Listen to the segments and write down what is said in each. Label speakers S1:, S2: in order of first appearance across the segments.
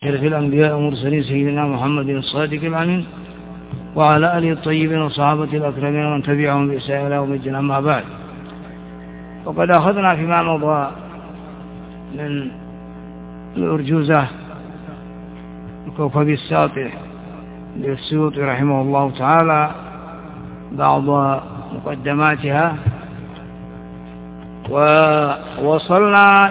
S1: شرف الأنبياء والمرسلين سيدنا محمد الصادق الأمين وعلى آله الطيبين وصحابة الأكرمين ومن تبعهم بإحسان إلى يوم الدين. أما بعد، وقد أخذنا فيما مضى من الأرجوزة الكوكب الساطع للسيوطي رحمه الله تعالى بعض مقدماتها، ووصلنا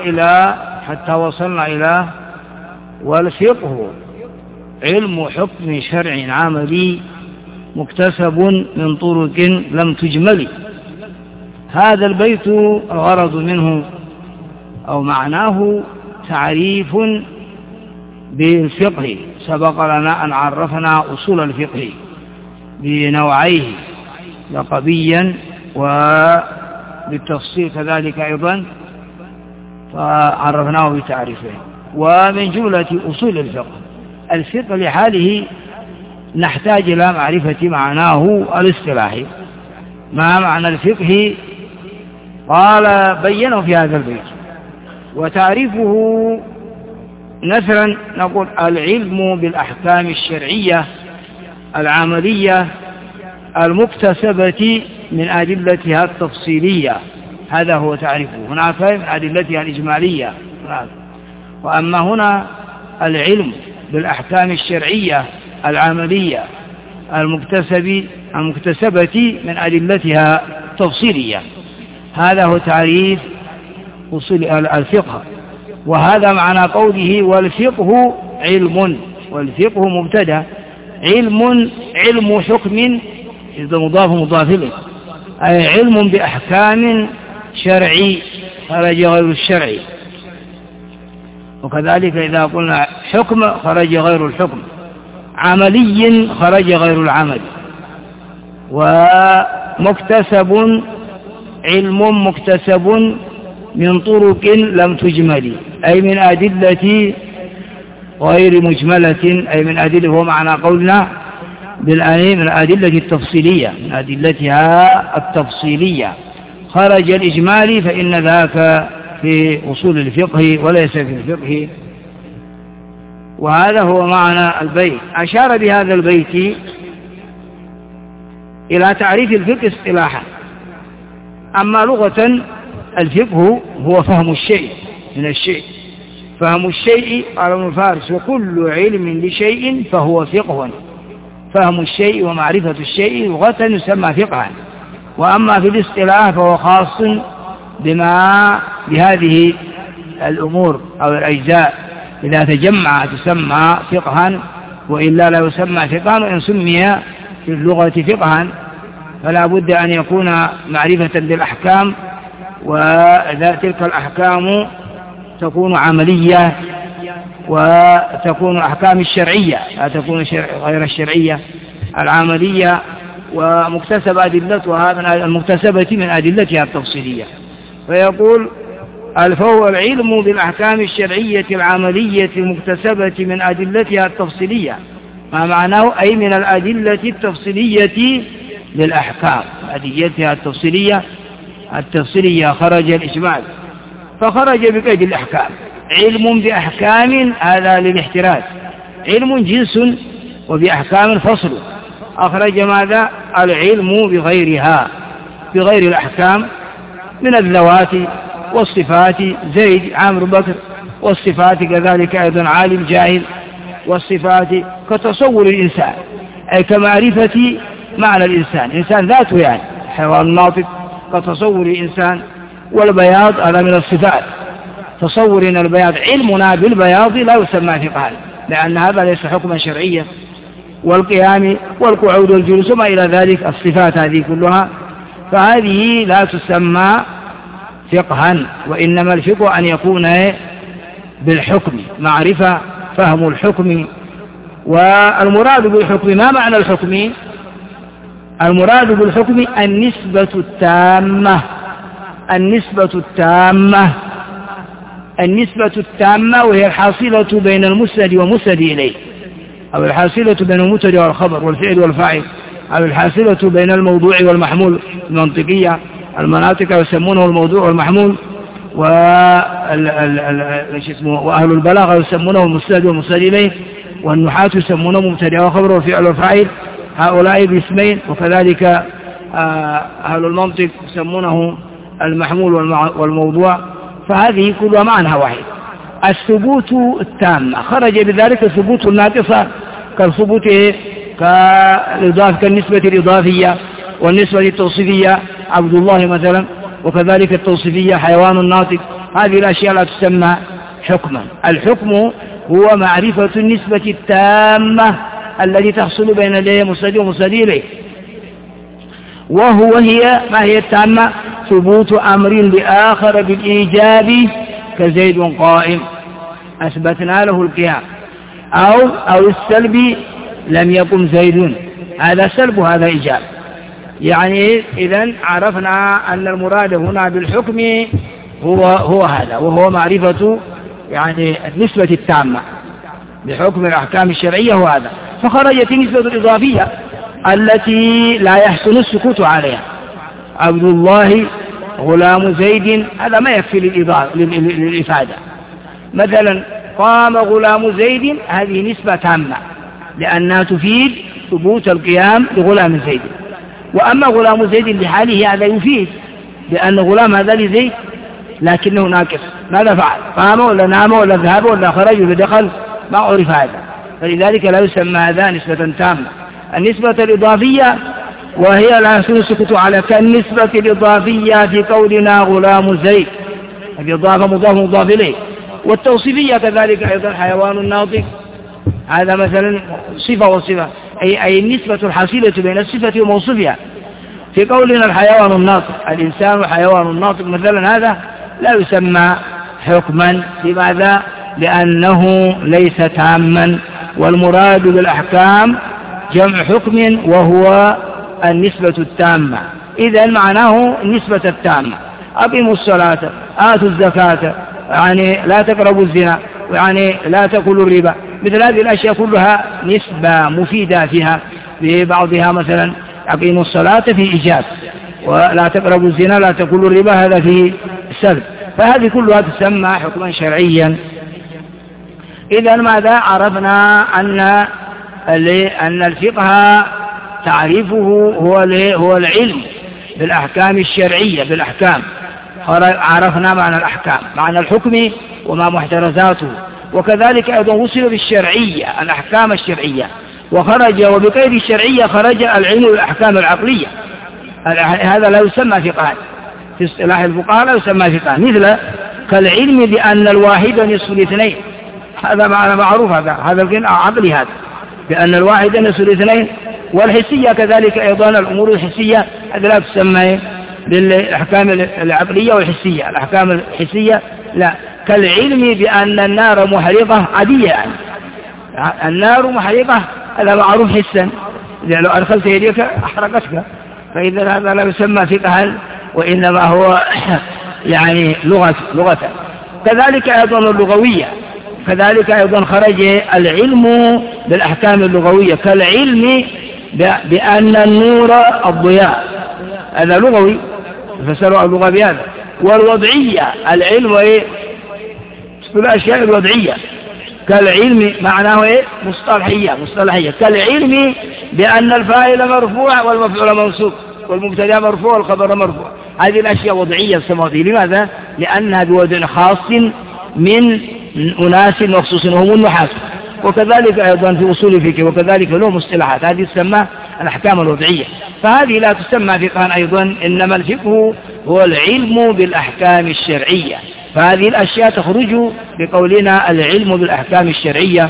S1: إلى والفقه علم حكم شرع عملي مكتسب من طرق لم تجمل. هذا البيت الغرض منه أو معناه تعريف بالفقه. سبق لنا أن عرفنا أصول الفقه بنوعيه لقبيا وبالتفصيل كذلك أيضا، فعرفناه بتعريفه. ومن جملة أصول الفقه لحاله نحتاج إلى معرفة معناه الاصطلاحي. ما معنى الفقه؟ قال بينه في هذا البيت. وتعريفه نثرا نقول: العلم بالأحكام الشرعية العملية المكتسبة من أدلتها التفصيلية. هذا هو تعريفه. هناك من أدلتها الإجمالية، وأما هنا العلم بالأحكام الشرعية العملية المكتسبة من أدلتها التفصيلية. هذا هو تعريف أصول الفقه. وهذا معنى قوله والفقه علم. والفقه مبتدأ، علم حكم إذا مضاف إليه، أي علم بأحكام شرعي خرج غير الشرعي. وكذلك إذا قلنا حكم خرج غير الحكم، عملي خرج غير العمل. ومكتسب علم مكتسب من طرق لم تجمل، أي من أدلة غير مجملة، أي من أدلة. هو معنى قولنا بالآن من أدلة التفصيلية، من أدلتها التفصيلية. خرج الإجمالي فإن ذاك في أصول الفقه وليس في الفقه. وهذا هو معنى البيت. أشار بهذا البيت إلى تعريف الفقه اصطلاحا. أما لغة الفقه هو فهم الشيء من الشيء. فهم الشيء قال ابن فارس: وكل علم لشيء فهو فقه. فهم الشيء ومعرفة الشيء لغة يسمى فقها. وأما في الاصطلاح فهو خاص بهذه الأمور أو الأجزاء. إذا تجمع تسمى فقها، وإلا لا يسمى فقها. وإن سمي في اللغة فقها فلا بد أن يكون معرفة بالأحكام، وتلك الأحكام تكون عملية وتكون أحكام الشرعية، لا تكون غير الشرعية العملية، ومكتسب أدلتها من المكتسبة من أدلتها التفصيلية. فيقول: فهو العلم بالأحكام الشرعية العملية المكتسبة من أدلتها التفصيلية. ما معناه؟ أي من الأدلة التفصيلية للأحكام، أدلتها التفصيلية خرج الإجمال، فخرج بقيد الأحكام. علم بأحكام هذا للاحتراز، علم جنس وبأحكام فصل. أخرج ماذا؟ العلم بغيرها، بغير الأحكام من الذوات والصفات، زيد عمرو بكر، والصفات كذلك أيضا عالم جاهل، والصفات كتصور الإنسان، أي كمعرفة معنى الإنسان، إنسان ذاته يعني حيوان ناطق كتصور الإنسان. والبياض هذا من الصفات، تصورنا البياض، علمنا بالبياض لا يسمى فقها، لأن هذا ليس حكما شرعيا. والقيام والقعود والجلوس وما إلى ذلك، الصفات هذه كلها، فهذه لا تسمى فقها. وإنما الفقه أن يكون بالحكم، معرفة فهم الحكم. والمراد بالحكم، ما معنى الحكم؟ المراد بالحكم النسبة التامة. النسبة التامة وهي الحاصلة بين المسند ومسند إليه، أو الحاصلة بين المبتدأ والخبر والفعل والفاعل، أو الحاصلة بين الموضوع والمحمول. المنطقية المناطق يسمونه الموضوع والمحمول. وأهل البلاغة يسمونه المسند والمسند إليه، والنحاة يسمونه مبتدأ وخبر وفعل وفاعل هؤلاء باسمين، وكذلك أهل المنطق يسمونه المحمول والموضوع، فهذه كلها معنى واحد. الثبوت التام خرج بذلك الثبوت الناقصة كالثبوت كالنسبة الإضافية والنسبة التوصيفية عبد الله مثلا، وكذلك التوصيفية حيوان الناطق. هذه الأشياء لا تسمى حكما. الحكم هو معرفة النسبة التامة التي تحصل بين المسند ومسند إليه، هي ما هي التامة؟ ثبوت أمر لآخر بالإيجاب كزيد قائم أثبتنا له القيام، أو السلب لم يقم زيد، هذا سلب وهذا إيجاب. يعني إذن عرفنا أن المراد هنا بالحكم هو هذا، وهو معرفة يعني النسبة التامة بحكم الأحكام الشرعية، هو هذا. فخرجت النسبة الإضافية التي لا يحسن السكوت عليها. عبد الله غلام زيد، هذا ما يكفي للإفادة. مثلا قام غلام زيد، هذه نسبة تامة لأنها تفيد ثبوت القيام لغلام زيد. وأما غلام زيد لحاله هذا يفيد لأن غلام هذا لزيد لكنه ناقص، ماذا فعل؟ قام ولا نام ولا ذهب ولا خرج ولا دخل، ما عرف هذا، فلذلك لا يسمى هذا نسبة تامة. النسبة الإضافية وهي لا يحسن السكوت على كالنسبة الإضافية في قولنا غلام زيد، الإضافة مضاف إليه. والتوصيفية كذلك أيضا حيوان الناطق، هذا مثلا صفة وصفة، أي النسبة الحاصلة بين الصفة وموصوفها. في قولنا الحيوان الناطق، الإنسان حيوان الناطق مثلا، هذا لا يسمى حكما. لماذا؟ لأنه ليس تاما، والمراد بالأحكام جمع حكم وهو النسبة التامة. إذن معناه النسبة التامة. أقيموا الصلاة، آتوا الزكاة، يعني لا تقربوا الزنا، يعني لا تأكلوا الربا. مثل هذه الأشياء كلها نسبة مفيدة فيها. ببعضها مثلا أقيموا الصلاة في إيجاب، ولا تقربوا الزنا لا تأكلوا الربا هذا في سلب. فهذه كلها تسمى حكما شرعيا. إذن ماذا عرفنا؟ أن الفقه تعريفه هو العلم بالأحكام الشرعية، بالأحكام. عرفنا معنى الأحكام، معنى الحكم وما محترزاته، وكذلك أيضا وصل بالشرعية الأحكام الشرعية، وخرج وبقيد الشرعية خرج العلم بالأحكام العقلية. هذا لا يسمى فقها في اصطلاح الفقهاء، لا يسمى فقها. مثل كالعلم بأن الواحد نصف الاثنين، هذا معنى معروف، هذا عقلي، هذا بأن الواحد نصف الاثنين. والحسية كذلك أيضا الأمور الحسية، هذا لا تسمى بالأحكام العقلية والحسية. الأحكام الحسية لا، كالعلم بأن النار محرقة عادية، يعني النار محرقة هذا معروف حسا، إذا لو أدخلت يديك أحرقتك، فإذا هذا لا يسمى فقها وإنما هو يعني لغة. كذلك أيضا اللغوية، كذلك أيضا خرج العلم بالأحكام اللغوية، كالعلم بأن النور الضياء، هذا لغوي فسروا اللغة بهذا. والوضعية العلم الأشياء الوضعية، كالعلم معناه مصطلحية، كالعلم بأن الفاعل مرفوع والمفعول منصوب والمبتدا مرفوع والخبر مرفوع. هذه الأشياء وضعية السماوية. لماذا؟ لأنها بوضع خاص من أناس مخصوصين هم النحاة، وكذلك أيضا في أصول الفقه، وكذلك له مصطلحات، هذه تسمى الأحكام الوضعية. فهذه لا تسمى فقها أيضا، إنما الفقه هو العلم بالأحكام الشرعية. فهذه الأشياء تخرج بقولنا العلم بالأحكام الشرعية.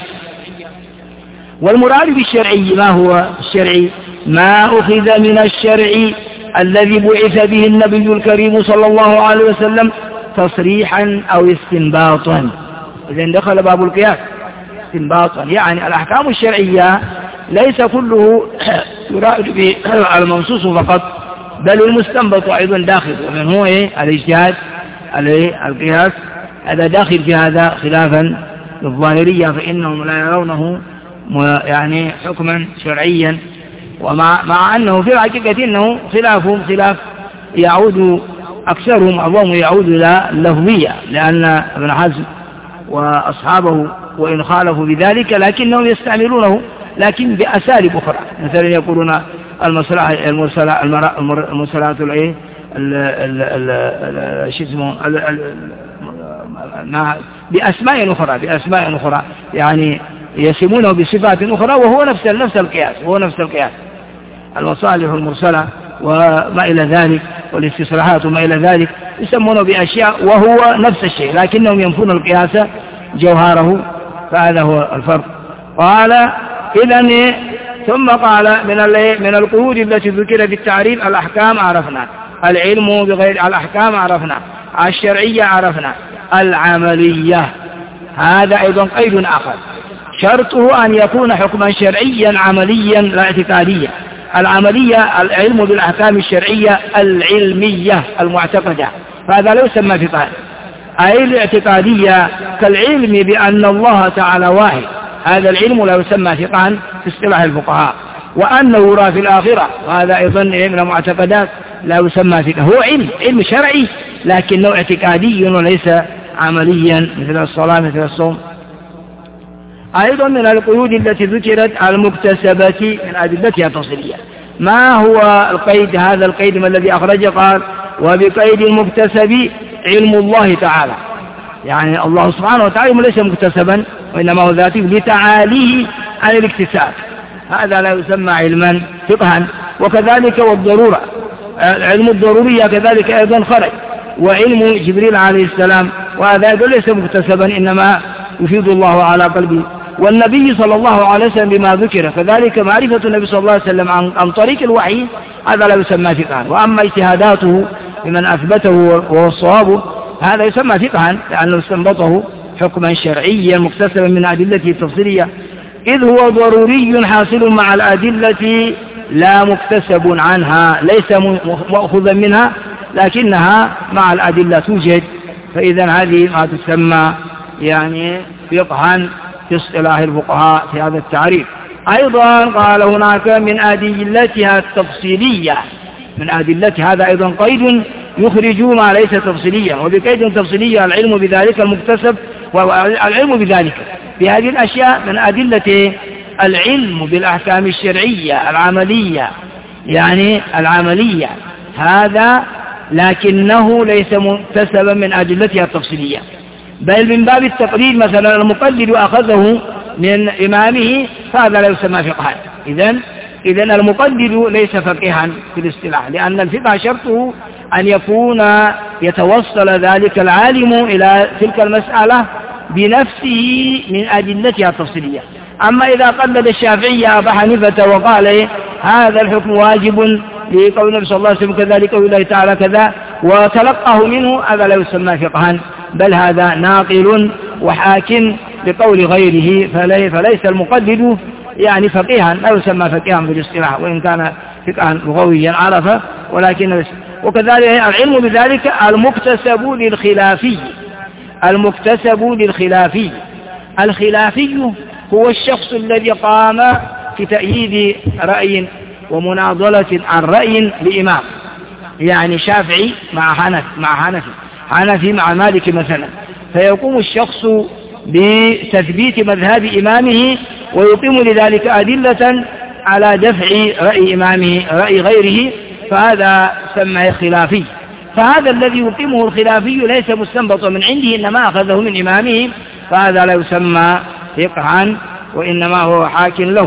S1: والمراد بالشرعي ما هو الشرعي؟ ما أخذ من الشرع الذي بعث به النبي الكريم صلى الله عليه وسلم تصريحا أو استنباطا. إذن دخل باب القياس استنباطا، يعني الأحكام الشرعية ليس كله يراد به المنصوص فقط، بل المستنبط أيضا داخل، ومن هو الاجتهاد القياس، هذا داخل في هذا، خلافا للظاهرية فإنهم لا يرونه يعني حكما شرعيا، ومع أنه في الحقيقة أنه خلاف يعود أكثرهم معظمهم يعود إلى اللفظية، لأن ابن حزم وأصحابه وإن خالفوا بذلك لكنهم يستعملونه لكن بأساليب أخرى. مثلا يقولون المرسلات بأسماء أخرى يعني يسمونه بصفات أخرى وهو نفس القياس المصالح المرسلة وما إلى ذلك والاستصلاحات وما إلى ذلك يسمونه بأشياء وهو نفس الشيء لكنهم ينفون القياس جوهره، فهذا هو الفرق. قال إذن ثم قال من القيود التي ذكر في التعريف الأحكام عرفنا، العلم بغير الأحكام عرفنا، الشرعية عرفنا، العملية هذا أيضا قيد آخر شرطه أن يكون حكما شرعيا عمليا لا اعتقاديا. العملية العلم بالأحكام الشرعية العلمية المعتقدة، فهذا لا يسمى فقها. أي الاعتقادية كالعلم بأن الله تعالى واحد، هذا العلم لا يسمى فقها في اصطلاح الفقهاء. وأنه يرى في الآخرة، وهذا أيضا من المعتقدات لا يسمى فقها، هو علم شرعي لكنه اعتقادي وليس عمليا مثل الصلاة مثل الصوم. أيضا من القيود التي ذكرت المكتسبة من أدلتها التفصيلية. ما هو القيد؟ هذا القيد ما الذي أخرج؟ قال وبقيد المكتسب علم الله تعالى، يعني الله سبحانه وتعالى ليس مكتسبا وإنما هو ذاته لتعاليه عن الاكتساب، هذا لا يسمى علما فقها. وكذلك والضرورة، علم الضرورية كذلك أيضا خرج، وعلم جبريل عليه السلام وهذا ليس مكتسبا إنما يفيد الله على قلبه. والنبي صلى الله عليه وسلم بما ذكر كذلك معرفة النبي صلى الله عليه وسلم عن طريق الوحي، هذا لا يسمى فقها. وأما اجتهاداته بمن أثبته وهو الصواب هذا يسمى فقها لأنه استنبطه حكما شرعيا مكتسبا من أدلته التفصيلية، إذ هو ضروري حاصل مع الأدلة لا مكتسب عنها، ليس مأخوذا منها لكنها مع الأدلة توجد، فإذا هذه ما تسمى يعني فقها في اصطلاح الفقهاء في هذا التعريف. أيضا قال هناك من أدلتها التفصيلية، من أدلتها هذا أيضا قيد يخرج ما ليس تفصيليا، وبقيد تفصيلية العلم بذلك المكتسب، والعلم بذلك بهذه الأشياء من أدلة العلم بالأحكام الشرعية العملية، يعني العملية هذا لكنه ليس مكتسبا من أدلتها التفصيلية، بل من باب التقليد. مثلا المقلد أخذه من إمامه فهذا لا يسمى فقها. إذن المقلد ليس فقها في الاصطلاح، لأن الفقه شرطه أن يكون يتوصل ذلك العالم إلى تلك المسألة بنفسه من أدلتها التفصيلية. أما إذا قلد الشافعي أبا حنيفة وقال هذا الحكم واجب لقول النبي صلى الله عليه وسلم كذلك قول الله تعالى كذا وتلقاه منه، هذا لا يسمى فقها، بل هذا ناقل وحاكم لقول غيره، فليس المقلد يعني فقيها، لا يسمى فقيها في الاصطلاح وإن كان فقها لغويا عرفه، ولكن وكذلك العلم بذلك المكتسب للخلافي. الخلافي هو الشخص الذي قام في تأييد رأي ومناضلة عن رأي لإمام، يعني شافعي مع حنفي مع مالك مثلا، فيقوم الشخص بتثبيت مذهب إمامه ويقيم لذلك أدلة على دفع رأي إمامه رأي غيره، فهذا سمى خلافي. فهذا الذي يقيمه الخلافي ليس مستنبطا من عنده إنما أخذه من إمامه، فهذا لا يسمى فقها وإنما هو حاكم له.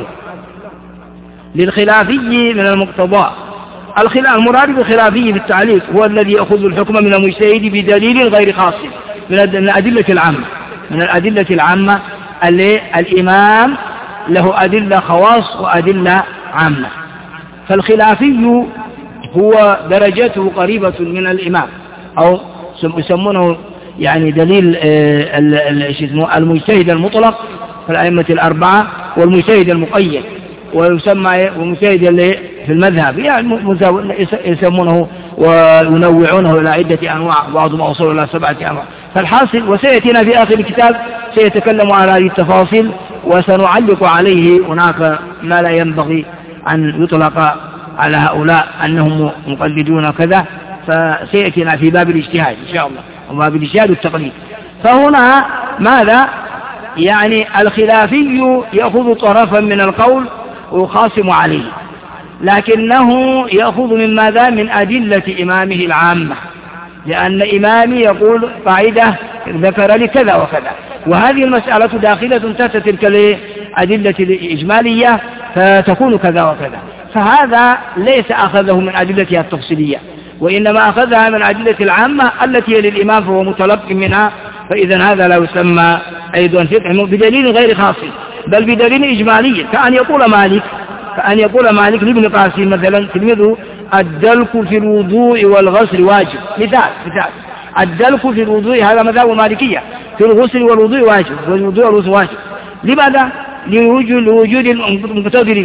S1: للخلافي من المقتضى المراد بالخلافي في التعليق هو الذي يأخذ الحكم من المجتهد بدليل غير خاص من الأدلة العامة اللي الإمام له أدلة خواص وأدلة عامة. فالخلافي هو درجته قريبة من الإمام، أو يسمونه يعني دليل المجتهد المطلق في الأئمة الأربعة، والمجتهد المقيد، ويسمى المجتهد اللي في المذهب يعني يسمونه وينوعونه إلى عدة أنواع، بعضهم أوصل إلى 7 أنواع. فالحاصل وسيأتينا في آخر الكتاب سيتكلم على هذه التفاصيل، وسنعلق عليه هناك ما لا ينبغي أن يطلق على هؤلاء أنهم مقلدون كذا، فسيأتينا في باب الاجتهاد إن شاء الله، وباب الاجتهاد والتقليد. فهنا ماذا؟ يعني الخلافي يأخذ طرفا من القول ويخاصم عليه، لكنه يأخذ من ماذا؟ من أدلة إمامه العامة، لأن إمامي يقول قاعدة ذكر لي كذا وكذا، وهذه المسألة داخلة تحت تلك الأدلة الإجمالية فتكون كذا وكذا، فهذا ليس أخذه من أدلتها التفصيلية، وإنما أخذها من أدلة العامة التي هي للإمام فهو متلق منها، فإذا هذا لا يسمى أيضا فقه بدليل غير خاص بل بدليل إجمالي. كأن يقول مالك لابن قاسم مثلا تلميذه الدلك في الوضوء والغسل واجب، مثال الدلك في الوضوء هذا مذهب مالكية، في الغسل والوضوء واجب، والوضوء والغسل واجب. لماذا؟ لوجود المقتضي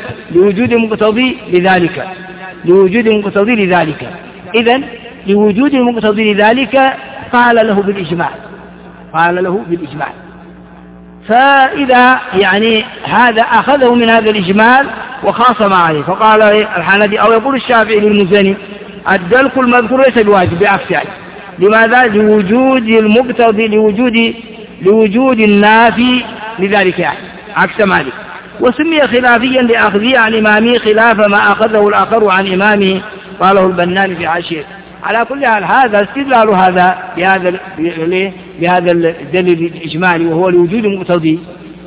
S1: لذلك. إذن لوجود المقتضي لذلك قال له بالإجمال. فإذا يعني هذا أخذه من هذا الإجمال وخاصم عليه، فقال الحنفي أو يقول الشافعي للمزني الدلك المذكور ليس بواجب، بعكس يعني. لماذا؟ لوجود المقتضي لوجود النافي لذلك يعني، عكس مالك. وسمي خلافيا لأخذه عن إمامه خلاف ما أخذه الآخر عن إمامه، قاله البناني في عاشية. على كل حال هذا استدلال هذا بهذا الدليل الإجمالي وهو لوجود المقتضي،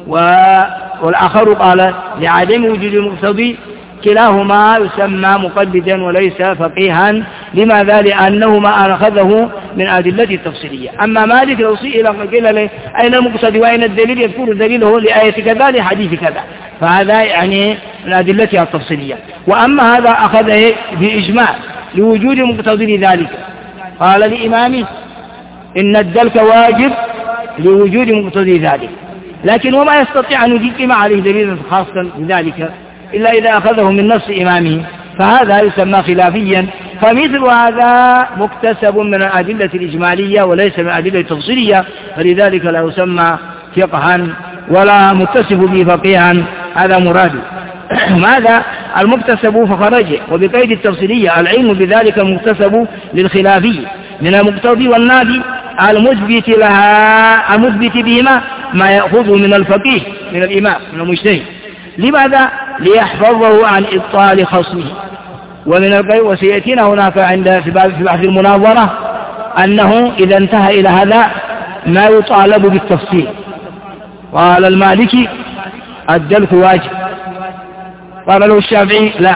S1: والآخر قال لعدم وجود المقتضي، كلاهما يسمى مقلدا وليس فقيها. لماذا؟ لأنه ما أخذه من أدلة التفصيلية. أما مالك لو سئل قيل له أين المقتضي وأين الدليل، يذكر دليله لآية كذا لحديث كذا، فهذا يعني من أدلتها التفصيلية. وأما هذا أخذه بإجماع لوجود مقتضي لذلك، قال لإمامه إن الدلك واجب لوجود مقتضي ذلك، لكن وما يستطيع أن يقيم عليه دليلا خاصا بذلك إلا إذا أخذه من نص إمامه، فهذا يسمى خلافيا. فمثل هذا مكتسب من الأدلة الإجمالية وليس من الأدلة التفصيلية، فلذلك لا يسمى فقها ولا مكتسب به فقيها، هذا مراده. ماذا؟ المكتسب فخرج، وبقيد التفصيلية العلم بذلك المكتسب للخلافي من المقتضي والنافي المثبت لها، المثبت بهما ما يأخذه من الفقيه من الإمام من المجتهد. لماذا؟ ليحفظه عن إبطال خصمه. ومن القيد وسيأتينا هناك في بحث المناظرة أنه إذا انتهى إلى هذا ما يطالب بالتفصيل. قال المالكي الدلك واجب، قال له الشافعي لا،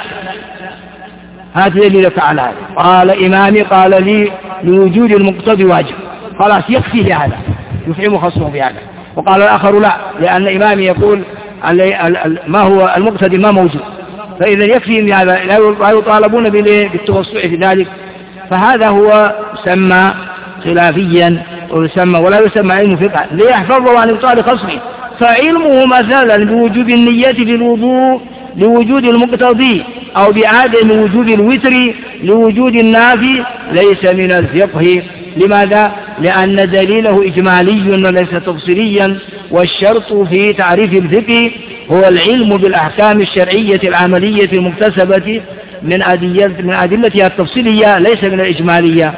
S1: هات دليلك على هذا. قال إمامي قال لي لوجود المقتضي واجب، خلاص يكفي لهذا، يفهم خصمه بهذا. وقال الآخر لا، لأن إمامي يقول ما هو المقتضي ما موجود، فإذا يكفي بهذا، لا يطالبون بالتوسع في ذلك. فهذا هو يسمى خلافيا ولا يسمى علم فقه، ليحفظه عن إبطال خصمه. فعلمه مثلا بوجوب النية في الوضوء لوجود المقتضي، أو بعدم وجوب الوتر لوجود النافي، ليس من الفقه. لماذا؟ لأن دليله إجمالي وليس تفصيليا، والشرط في تعريف الفقه هو العلم بالأحكام الشرعية العملية المكتسبة من أدلتها التفصيلية ليس من الإجمالية.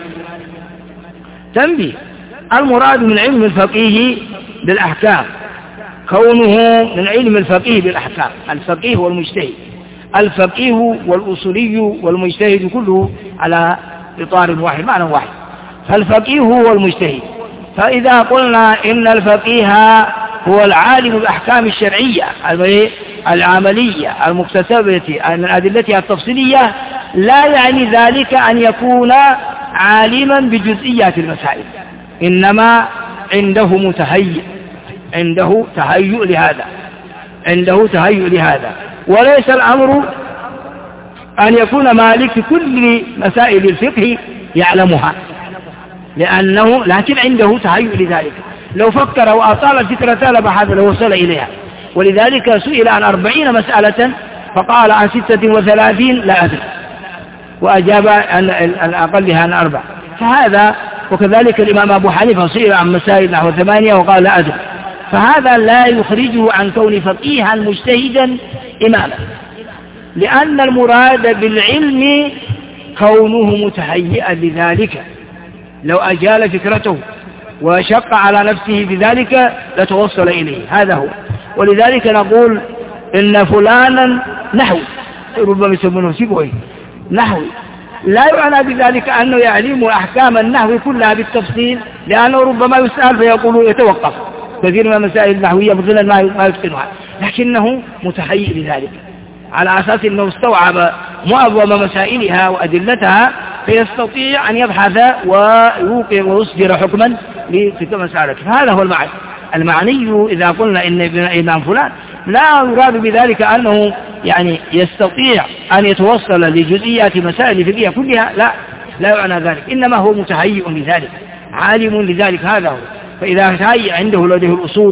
S1: تنبيه: المراد من علم الفقيه بالأحكام كونه من علم الفقيه بالأحكام. الفقيه والمجتهد، الفقيه والأصولي والمجتهد كله على إطار واحد، معنى واحد. فالفقيه هو المجتهد. فإذا قلنا إن الفقيه هو العالم بالأحكام الشرعية العملية المكتسبة من أدلتها التفصيلية، لا يعني ذلك أن يكون عالما بجزئيات المسائل، إنما عنده تهيؤ لهذا، وليس الأمر أن يكون مالك في كل مسائل الفقه يعلمها، لكن عنده تهيؤ لذلك. لو فكر وأطال الفكرة لبحث لوصل إليها. ولذلك سئل عن 40 مسألة فقال عن 36 لا أدري، وأجاب عن أقلها عن 4. فهذا، وكذلك الإمام أبو حنيفة سئل عن مسائل نحو 8 وقال لا أدري. فهذا لا يخرجه عن كون فقيها مجتهدا إماما، لأن المراد بالعلم كونه متهيئا لذلك، لو أجال فكرته وشق على نفسه بذلك لتوصل إليه، هذا هو. ولذلك نقول إن فلانا نحوي، ربما يسمونه سيبويه نحوي، لا يعنى بذلك أنه يعلم أحكام النحو كلها بالتفصيل، لأنه ربما يسأل فيقول يتوقف كثير من المسائل النحوية مثلا ما يتقنها، لكنه متهيئ لذلك على أساس أنه استوعب معظم مسائلها وأدلتها، فيستطيع أن يبحث ويوقع ويصدر حكما لتلك المسألة. فهذا هو المعني إذا قلنا إن إمام فلان، لا يراد بذلك أنه يعني يستطيع أن يتوصل لجزئيات مسائل الفقهية كلها، لا يعنى ذلك، إنما هو متهيئ لذلك، عالم لذلك، هذا هو. فإذا تهيئ عنده لديه الأصول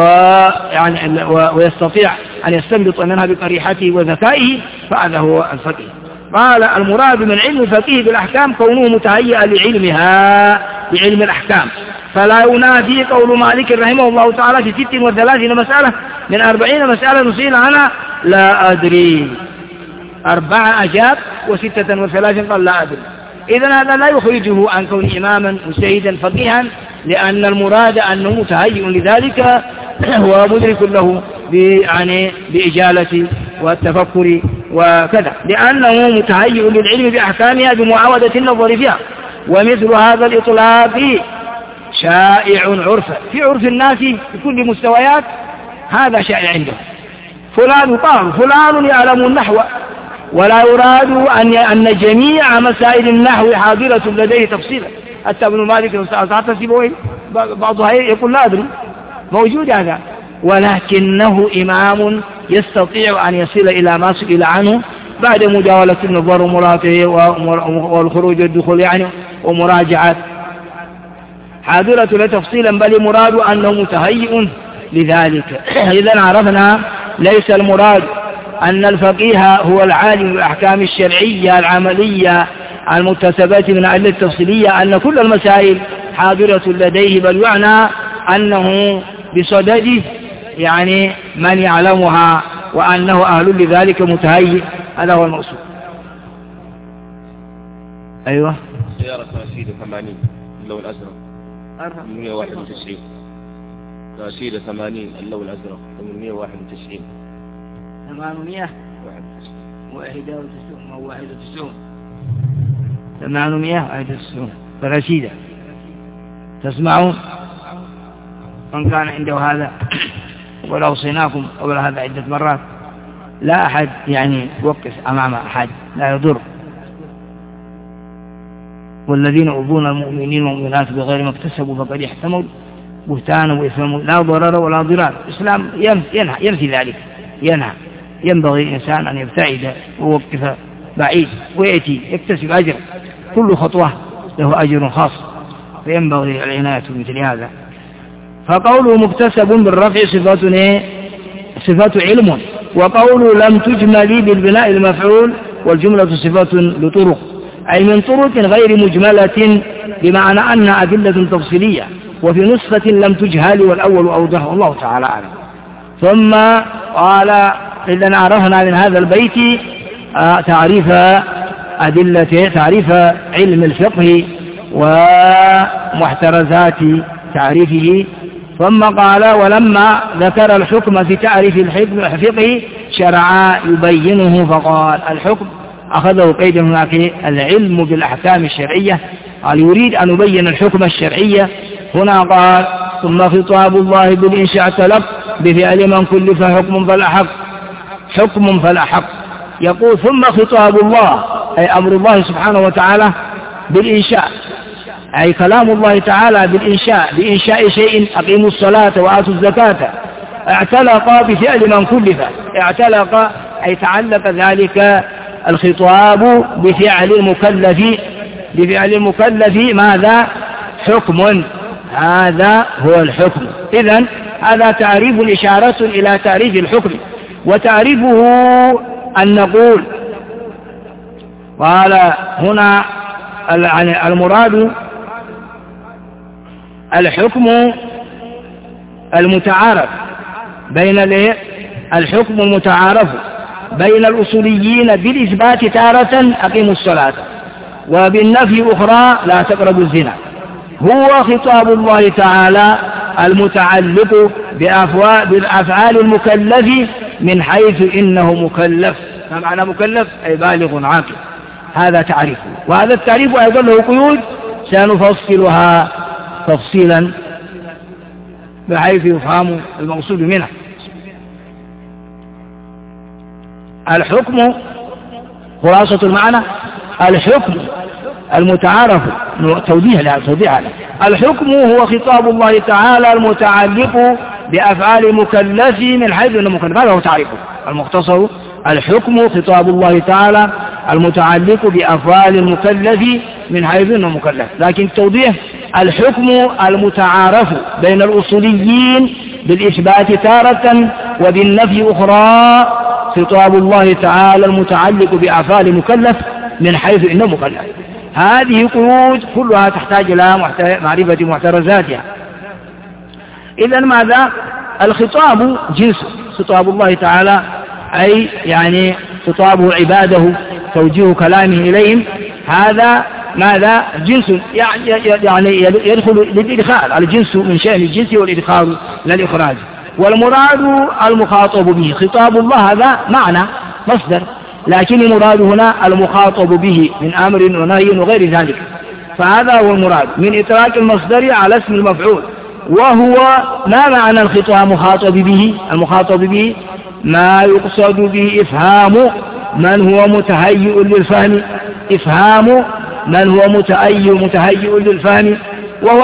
S1: ويستطيع أن يستنبط منها بقريحته وذكائه، فهذا هو الفقيه. قال المراد من علم الفقيه بالأحكام كونه متهيئا لعلمها، بعلم الأحكام، فلا ينافي قول مالك رحمه الله تعالى في 36 مسألة من 40 مسألة نسئل عنها لا أدري، 4 أجاب و36 قال لا أدري. إذن هذا لا يخرجه عن كون إماما مجتهدا فقيها، لأن المراد أنه متهيئ لذلك ومدرك له بإجالة والتفكر وكذا، لأنه متهيئ للعلم بأحكامها بمعاودة النظر فيها. ومثل هذا الإطلاق شائع عرفا في عرف الناس في كل مستويات، هذا شائع عنده. فلان يعلم النحو، ولا يراد أن جميع مسائل النحو حاضرة لديه تفصيلا. حتى ابن مالك حتى سيبويه بعضها يقول لا أدري، موجود هذا، ولكنه إمام يستطيع أن يصل إلى ما سئل عنه بعد مجاولة النظر ومراته والخروج والدخول ومراجعة، حاضرة لتفصيلا، بل مراد أنه متهيئ لذلك. إذا عرفنا ليس المراد أن الفقيه هو العالم بالأحكام الشرعية العملية المكتسبات من الأدلة التفصيلية، أن كل المسائل حاضرة لديه، بل يعنى أنه بصدده من يعلمها، وأنه أهل لذلك متهيئ، هذا هو المقصود. أيوة.
S2: سيارة سيدة 80 اللون الأزرق 191. سيدة 80 اللون الأزرق 891.
S1: 891 فرشيدة. تسمعون؟ من كان عنده هذا، ولو صيناكم قبل هذا عدة مرات، لا أحد يوقف أمام أحد، لا يضر. والذين يؤذون المؤمنين والمؤمنات بغير ما اكتسبوا فقد احتملوا بهتانا وإثما لا ضرر ولا ضرار. الإسلام ينفي ذلك، ينبغي الإنسان أن يبتعد ويوقف بعيد ويأتي يكتسب أجر، كل خطوة له أجر خاص، فينبغي العناية بمثل هذا. فقوله مكتسب بالرفع صفات علم، وقوله لم تجمل بالبناء المفعول، والجملة صفات لطرق، أي من طرق غير مجملة، بمعنى أنها أدلة تفصيلية، وفي نسخة لم تجهل، والأول أوضح، الله تعالى أعلم. ثم قال إذا عرفنا من هذا البيت تعريف علم الفقه ومحترزات تعريفه. ثم قال ولما ذكر الحكم في تعريف الفقه شرع يبينه، فقال الحكم أخذه قيد هناك العلم بالأحكام الشرعية، قال يريد أن يبين الحكم الشرعية. هنا قال ثم خطاب الله بالإنشاء تلق بفعل من كلف حكم فالأحق. يقول ثم خطاب الله أي أمر الله سبحانه وتعالى بالإنشاء، أي كلام الله تعالى بإنشاء شيء، أقيموا الصلاة وآتوا الزكاة، اعتلق بفعل من كلف، اعتلق أي تعلق ذلك الخطاب بفعل المكلف ماذا؟ حكم، هذا هو الحكم. إذن هذا تعريف إشارة إلى تعريف الحكم، وتعريفه أن نقول قال هنا المراد الحكم المتعارف الحكم المتعارف بين الأصوليين بالإثبات تارة أقيموا الصلاة، وبالنفي أخرى لا تقربوا الزنا. هو خطاب الله تعالى المتعلق بأفعال المكلف من حيث إنه مكلف. ما معنى مكلف؟ أي بالغ عاقل. هذا تعريفه، وهذا التعريف أيضا له قيود سنفصلها تفصيلا بحيث يفهم المقصود منه. الحكم خلاصة المعنى الحكم المتعارف توضيح الحكم هو خطاب الله تعالى المتعلق بأفعال المكلف من حيث أنه مكلف. هذا هو تعريفه المختصر. الحكم خطاب الله تعالى المتعلق بأفعال المكلف من حيث أنه مكلف. لكن توضيح الحكم المتعارف بين الأصوليين بالإثبات تارة وبالنفي أخرى خطاب الله تعالى المتعلق بأفعال المكلف من حيث إنه مكلف. هذه قيود كلها تحتاج إلى معرفة محترزاتها. إذن ماذا؟ الخطاب جنس خطاب الله تعالى، أي يعني خطابه عباده توجيه كلامه إليهم. هذا ماذا؟ جنس يعني يدخل للإدخال. الجنس من شأن الجنس والإدخال للإخراج. والمراد المخاطب به خطاب الله هذا معنى مصدر، لكن المراد هنا المخاطب به من أمر ونهي وغير ذلك. فهذا هو المراد من إطلاق المصدر على اسم المفعول. وهو ما معنى الخطاب مخاطب به؟ المخاطب به ما يقصد به إفهام من هو متهيئ للفهم، إفهام من هو متهيئ للفهم، وهو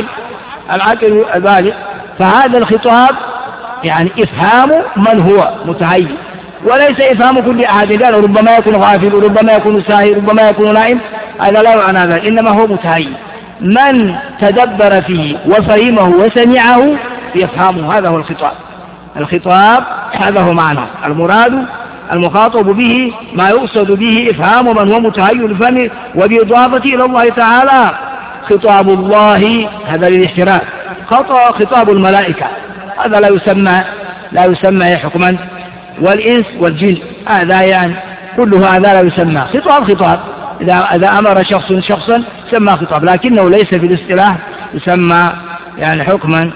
S1: العقل البالغ. فهذا الخطاب يعني إفهام من هو متهيئ، وليس إفهام كل أحد، لأنه ربما يكون غافل، ربما يكون ساهي، ربما يكون نائم. هذا لا معنى ذلك، إنما هو متهيئ من تدبر فيه وفهمه وسمعه يفهمه. هذا هو الخطاب هذا هو معنى المراد المخاطب به ما يقصد به إفهام من هو متهيئ للفهم. وبإضافة إلى الله تعالى خطاب الله هذا للاحتراز. خطاب الملائكة هذا لا يسمى حكما، والإنس والجن هذا يعني كل هذا لا يسمى خطاب. إذا أمر شخصا سمى خطاب، لكنه ليس في الاصطلاح يسمى يعني حكما.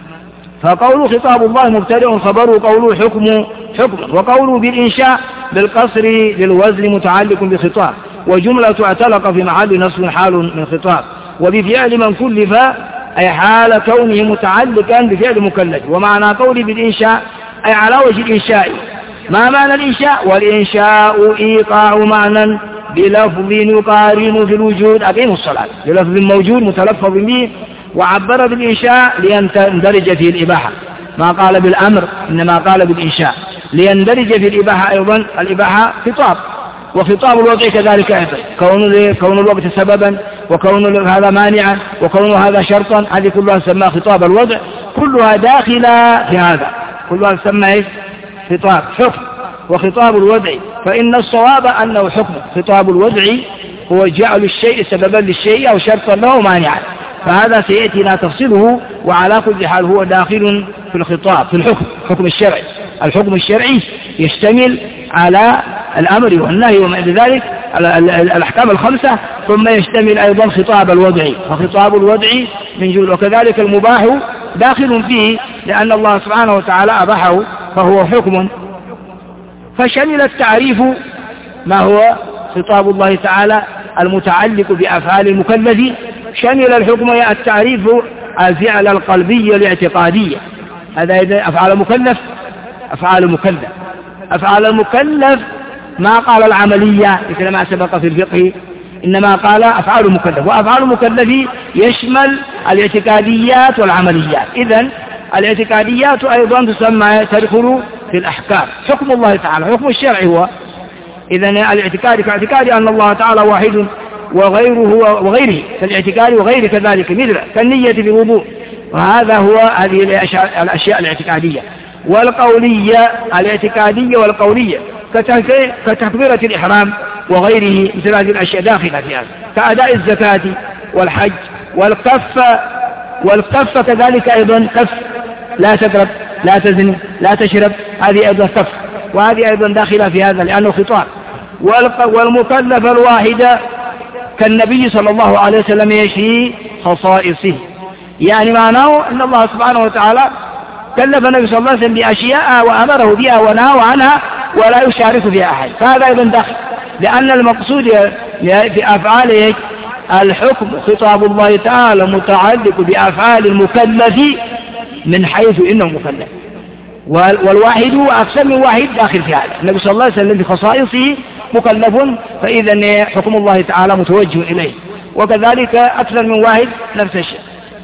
S1: فقوله خطاب الله مبتدأ خبره، قوله حكم. وقوله بالإنشاء بالقصر للوزن متعلق بخطاب، وجملة اعتلق في محل نصب حال من خطاب. وبفعل من كلف أي حال كونه متعلقا بفعل مكلف. ومعنى قوله بالإنشاء أي على وجه الإنشاء. ما معنى الإنشاء؟ والإنشاء إيقاع معنى بلفظ يقارن في الوجود، أقيموا الصلاة، بلفظ موجود متلفظ به، وعبر بالإنشاء ليندرج فيه الإباحة. ما قال بالأمر إنما قال بالإنشاء ليندرج في الإباحة. أيضا الإباحة خطاب، وخطاب الوضع كذلك أيضا كون الوقت سببا، وكون هذا مانعا، وكون هذا شرطا. هذه كلها سمى خطاب الوضع، كلها داخلة في هذا، كلها سمى خطاب حكم. وخطاب الوضع فإن الصواب أنه حكم. خطاب الوضع هو جعل الشيء سببا للشيء أو شرطا له مانعا، فهذا سيأتينا تفصيله. وعلى كل حال هو داخل في الخطاب في الحكم الشرعي. الحكم الشرعي يشتمل على الأمر والنهي وما إلى ذلك، الأحكام الخمسة، ثم يشتمل أيضا خطاب الوضع. فخطاب الوضع من جل، وكذلك المباح داخل فيه لأن الله سبحانه وتعالى أباحه فهو حكم. فشمل التعريف ما هو خطاب الله تعالى المتعلق بأفعال المكلف، شمل الحكم التعريف الفعل القلبية الاعتقادية. هذا إذا أفعال المكلف ما قال العملية مثل ما سبق في الفقه، إنما قال أفعال المكلف. وأفعال المكلف يشمل الاعتقاديات والعمليات. إذن الاعتقاديات أيضا تسمى تدخل في الأحكام. حكم الله تعالى حكم الشرع هو إذن الاعتقاد كاعتقاد أن الله تعالى واحد وغيره كالاعتقاد وغيره كذلك، مثل كالنية في الوضوء. وهذا هو هذه الأشياء الاعتقادية. والقولية الاعتقادية والقولية كتكبيرة الإحرام وغيره، مثل هذه الأشياء داخلة فيها، كأداء الزكاة والحج والكف كذلك أيضا كف، لا تقرب لا تزني لا تشرب، هذه أيضا كف، وهذه أيضا داخلة في هذا لأنه خطاب. والمكلف الواحدة كالنبي صلى الله عليه وسلم في خصائصه. يعني معناه أن الله سبحانه وتعالى كلف النبي صلى الله عليه وسلم بأشياء وأمره بها ونهى عنها ولا يشارك فيها أحد، فهذا أيضا دخل، لأن المقصود في أفعاله الحكم خطاب الله تعالى متعلق بأفعال المكلف من حيث إنه مكلف، والواحد أكثر من واحد داخل في هذا. النبي صلى الله عليه وسلم بخصائصه مكلف، فإذا حكم الله تعالى متوجه إليه، وكذلك أكثر من واحد نفس الشيء.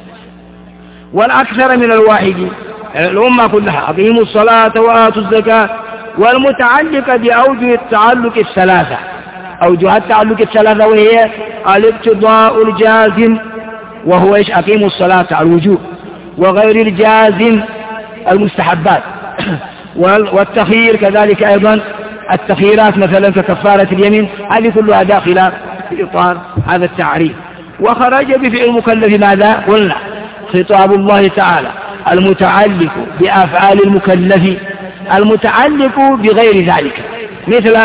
S1: والأكثر من الواحد الأمة كلها أقيموا الصلاة وآتوا الزكاة، والمتعلقة بأوجه التعلق الثلاثة، أوجه التعلق الثلاثة وهي الاقتضاء الجازم وهو إيش؟ أقيموا الصلاة على الوجوب، وغير الجازم المستحبات، والتخيير كذلك أيضا التخييرات مثلا ككفارة اليمين، هذه كلها داخلة في إطار هذا التعريف. وخرج بفعل المكلف ماذا؟ قلنا خطاب الله تعالى المتعلق بأفعال المكلف المتعلق بغير ذلك، مثل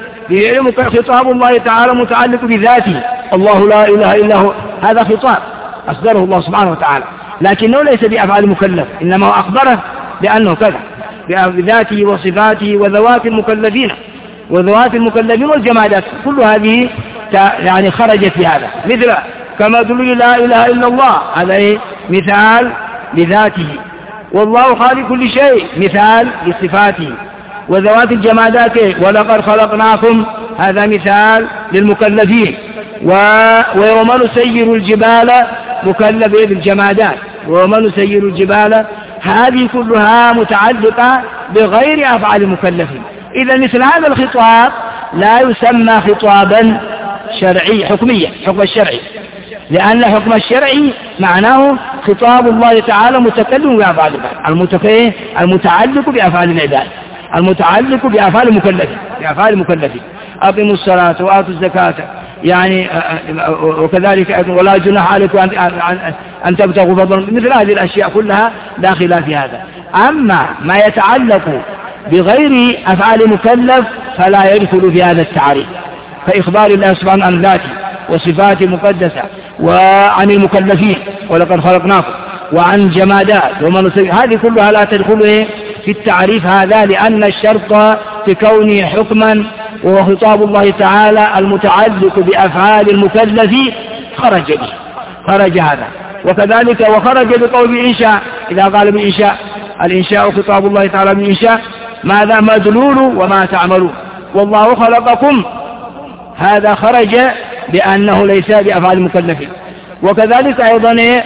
S1: خطاب الله تعالى متعلق بذاته، الله لا إله إلا هو، هذا خطاب أصدره الله سبحانه وتعالى، لكنه ليس بأفعال المكلف، إنما هو أخبره بأنه كذا بذاته وصفاته وذوات المكلفين وذوات المكلفين والجمادات، كل هذه يعني خرجت في هذا. مثل كما تقول لا إله إلا الله، هذا مثال لذاته، والله خالق كل شيء مثال لصفاته، وذوات الجمادات ولقد خلقناكم، هذا مثال للمكلفين، ويوم نسير الجبال مكلف بالجمادات، ويوم نسير الجبال، هذه كلها متعلقة بغير أفعال المكلفين. إذا مثل هذا الخطاب لا يسمى خطابا شرعي حكميا، حكم الشرعي، لأن حكم الشرعي معناه خطاب الله تعالى متكلم بأفعال العباد، المتعلق بأفعال العباد، المتعلق بأفعال المكلفين، أقيموا الصلاة وآتوا الزكاة، يعني وكذلك ولا جناح عليكم أن تبتغوا فضلا، مثل هذه الأشياء كلها داخلة في هذا. أما ما يتعلق بغير أفعال مكلف فلا يدخل في هذا التعريف، فإخبار الله سبحانه عن ذاته وصفاته المقدسة وعن المكلفين ولقد خلقناكم وعن جمادات هذه كلها لا تدخل في التعريف هذا، لأن الشرط في كونه حكما وهو خطاب الله تعالى المتعلق بأفعال المكلف خرج هذا. وكذلك وخرج بقول بالإنشاء، إذا قال بالإنشاء، الإنشاء خطاب الله تعالى بالإنشاء، ماذا مدلول وما تعملون، والله خلقكم، هذا خرج بأنه ليس بأفعال المكلفين. وكذلك أيضا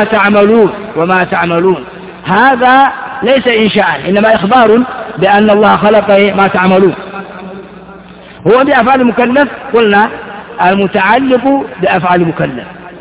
S1: وما تعملون، هذا ليس إنشاء، إنما إخبار بأن الله خلق ما تعملون، هو بأفعال المكلف، قلنا المتعلق بأفعال المكلف،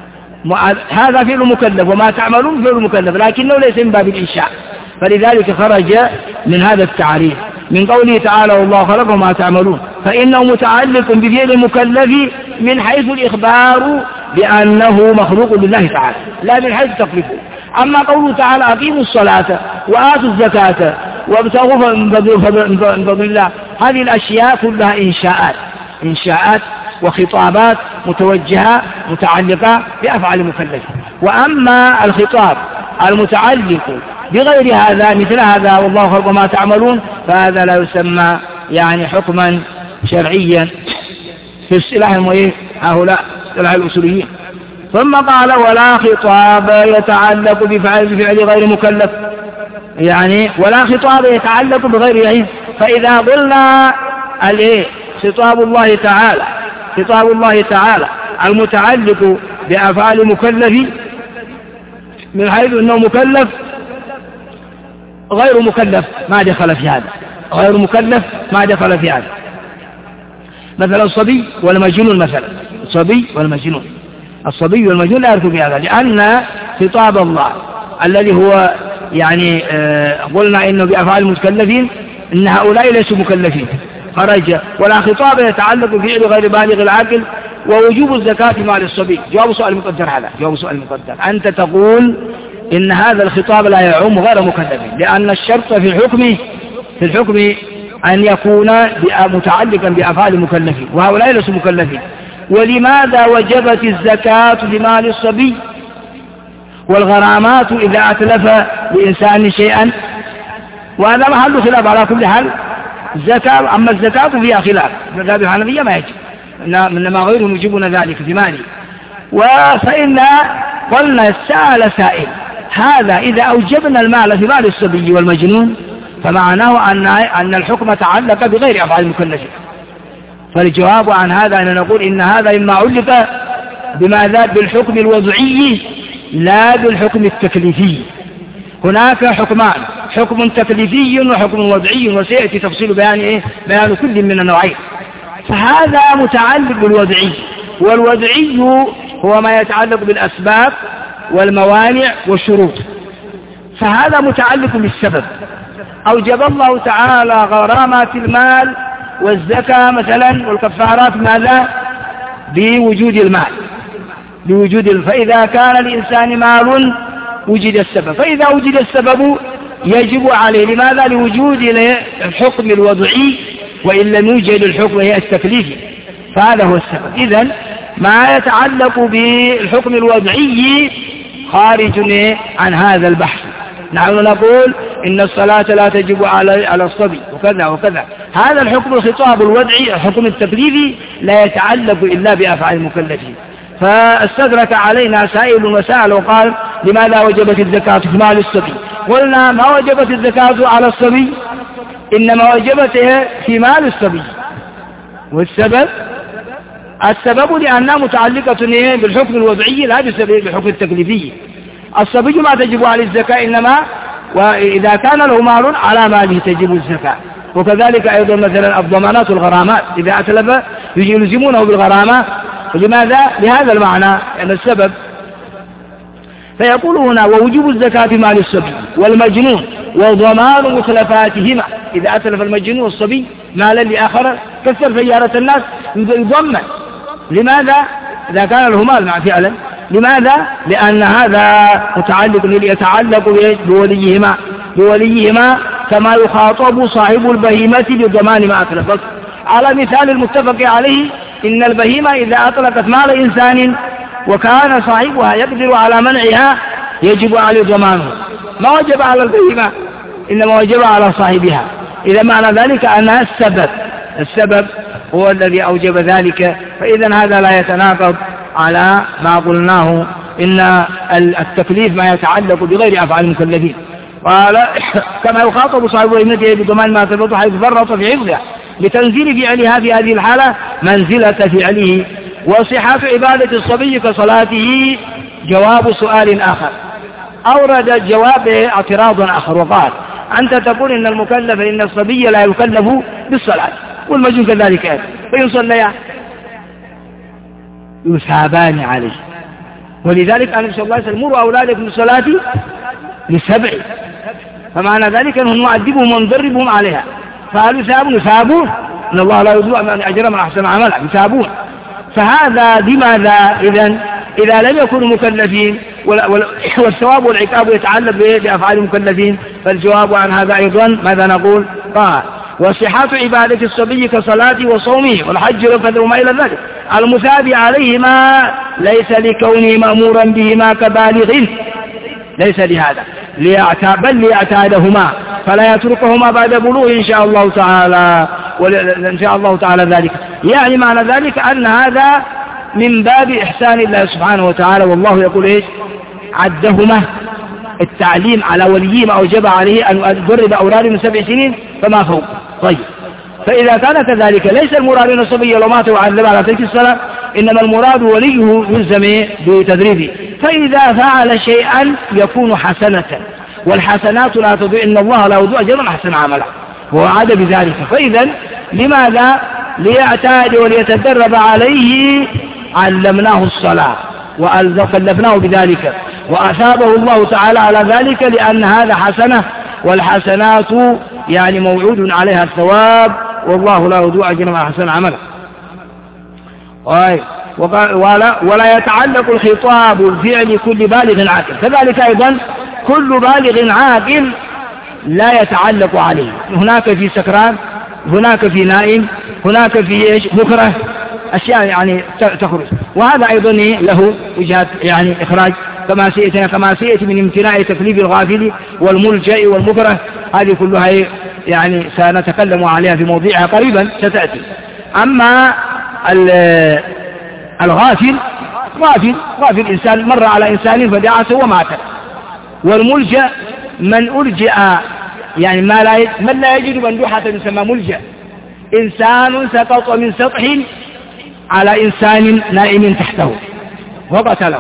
S1: هذا فعل مكلف، وما تعملون فعل مكلف، لكنه ليس من باب الإنشاء، فلذلك خرج من هذا التعريف من قوله تعالى والله خلق ما تعملون، فإنه متعلق بفعل المكلف من حيث الإخبار بأنه مخلوق لله تعالى، لا من حيث تكليفه. أما قوله تعالى أقيموا الصلاة وآتوا الزكاة وابتغوا من فضل الله، هذه الأشياء كلها إنشاءات وخطابات متوجهة متعلقة بأفعال المكلف. وأما الخطاب المتعلق بغير هذا مثل هذا والله خلق ما تعملون، فهذا لا يسمى يعني حكما شرعيا في اصطلاح هؤلاء اصطلاح الأصوليين. ثم قال ولا خطاب يتعلق بفعل غير مكلف، يعني ولا خطاب يتعلق بغير، فإذا قلنا خطاب الله تعالى المتعلق بأفعال مكلف من حيث أنه مكلف غير مكلف ما دخل في هذا، غير مكلف ما دخل في هذا، مثلا الصبي والمجنون، مثلا الصبي والمجنون لا يدخل في هذا، لأن خطاب الله الذي هو يعني قلنا إنه بأفعال المكلفين إن هؤلاء ليسوا مكلفين خرج. ولا خطاب يتعلق بفعل غير بالغ العاقل ووجوب الزكاة مال الصبي. جواب سؤال مقدر، هذا جواب سؤال مقدر. أنت تقول إن هذا الخطاب لا يعم غير مكلفين، لأن الشرط في الحكم أن يكون متعلقا بأفعال المكلفين، وهؤلاء ليسوا مكلفين، ولماذا وجبت الزكاة في مال الصبي والغرامات إذا أتلف لإنسان شيئا؟ وهذا محل خلاف على كل حال. الزكاة، أما الزكاة فيها خلاف، مذهب الحنفية ما يجب، إنما غيرهم يجبون ذلك في ماله. فإن قلنا سأل سائل هذا إذا أوجبنا المال في مال الصبي والمجنون فمعناه أن الحكم تعلق بغير أفعال المكلفين. فالجواب عن هذا أن نقول إن هذا إما علق بماذا؟ بالحكم الوضعي لا بالحكم التكليفي. هناك حكمان، حكم تكليفي وحكم وضعي، وسيأتي تفصيل بيان كل من النوعين. فهذا متعلق بالوضعي، والوضعي هو ما يتعلق بالأسباب والموانع والشروط. فهذا متعلق بالسبب. أوجب الله تعالى غرامات المال والزكاة مثلا والكفارات ماذا؟ بوجود المال، فإذا كان الإنسان مال وجد السبب، فإذا وجد السبب يجب عليه. لماذا؟ لوجود الحكم الوضعي، وإن لم يوجد الحكم هي التكليفي، فهذا هو السبب. إذن ما يتعلق بالحكم الوضعي خارج عن هذا البحث. نحن نقول إن الصلاة لا تجب على الصبي وكذا وكذا، هذا الحكم الخطاب الوضعي. الحكم التكليفي لا يتعلق إلا بأفعال المكلفين. فاستدرك علينا سائل وسأل وقال لماذا وجبت الزكاة في مال الصبي؟ قلنا ما وجبت الزكاة على الصبي، إنما وجبت في مال الصبي. والسبب لأنها متعلقة بالحكم الوضعي لا بالحكم التكليفي. الصبي ما تجب عليه الزكاة، إنما وإذا كان له مال على ماله تجب الزكاة. وكذلك أيضا مثلا الضمانات والغرامات إذا أتلف يلزمونه بالغرامة. لماذا؟ لهذا المعنى، يعني السبب. فيقول هنا ووجوب الزكاة في مال الصبي والمجنون وضمان مخلفاتهما. إذا أتلف المجنون والصبي مالا لآخر كسر سيارة الناس يضمن. لماذا؟ إذا كان له مال مع فعلا. لماذا؟ لأن هذا يتعلق بوليهما كما يخاطب صاحب البهيمة بضمان ما أتلف. على مثال المتفق عليه، إن البهيمة إذا أطلقت مال إنسان وكان صاحبها يقدر على منعها يجب عليه ضمانه، ما وجب على البهيمة إنما وجب على صاحبها. إذا معنى ذلك أنها السبب هو الذي أوجب ذلك. فإذا هذا لا يتناقض على ما قلناه، إن التكليف ما يتعلق بغير أفعال المكلفين. قال كما يخاطب صاحب البهيمة بضمان ما أتلف حيث فرط في حفظها لتنزيل فعلها في هذه الحالة منزلة فعله. وصحة عبادة الصبي كصلاته جواب سؤال آخر. أورد الجواب اعتراض آخر وقال أنت تقول إن المكلف إن الصبي لا يكلف بالصلاة والمجنون كذلك، فإن صليا يثابان عليه. ولذلك النبي صلى الله عليه وسلم مروا أولادكم بالصلاة ل7، فمعنى ذلك أنهم نعذبهم ونضربهم عليها. فهل يثابون؟ إن الله لا يضيع من أجر من أحسن عملا، يثابون. فهذا بماذا؟ إذا لم يكونوا مكلفين والثواب والعقاب يتعلق بأفعال المكلفين، فالجواب عن هذا أيضا ماذا نقول؟ قال وصحة عبادة الصبي كصلاته وصومه والحج والفطر وما إلى ذلك المثاب عليهما ليس لكونه مأمورا بهما كبالغ، ليس لهذا بل ليعتادهما فلا يتركهما بعد بلوغ إن شاء الله تعالى ذلك. يعني معنى ذلك أن هذا من باب إحسان الله سبحانه وتعالى. والله يقول إيش؟ عدهما التعليم على وليه ما أوجب عليه أن يدرب أولاده من 7 سنين فما فوق. طيب، فإذا كان كذلك ليس المراد أن الصبي لو مات وعذب على ترك الصلاة، إنما المراد وليه يلزم بتدريبه. فإذا فعل شيئا يكون حسنة، والحسنات لا تضيع، إن الله لا يضيع أجر من أحسن عملا، ووعد بذلك. فإذا لماذا؟ ليعتاد وليتدرب عليه علمناه الصلاة وكلفناه بذلك، وأثابه الله تعالى على ذلك لأن هذا حسنة، والحسنات يعني موعود عليها الثواب، والله لا يضيع أجر من أحسن عملا. ولا يتعلق الخطاب بفعل كل بالغ عاقل، كذلك أيضا كل بالغ عاقل لا يتعلق عليه. هناك في سكران، هناك في نائم، هناك في مكره، أشياء يعني تخرج. وهذا أيضا له وجهات يعني إخراج كما سيأتي من امتناع تكليف الغافل والملجأ والمكره. هذه كلها يعني سنتكلم عليها في موضوعها قريبا ستأتي. أما الغافل غافل إنسان مر على إنسان فدعسه ومات. والملجأ من ألجأ يعني من لا يجد مندوحة يسمى ملجأ. إنسان سقط من سطح على إنسان نائم تحته وقتله،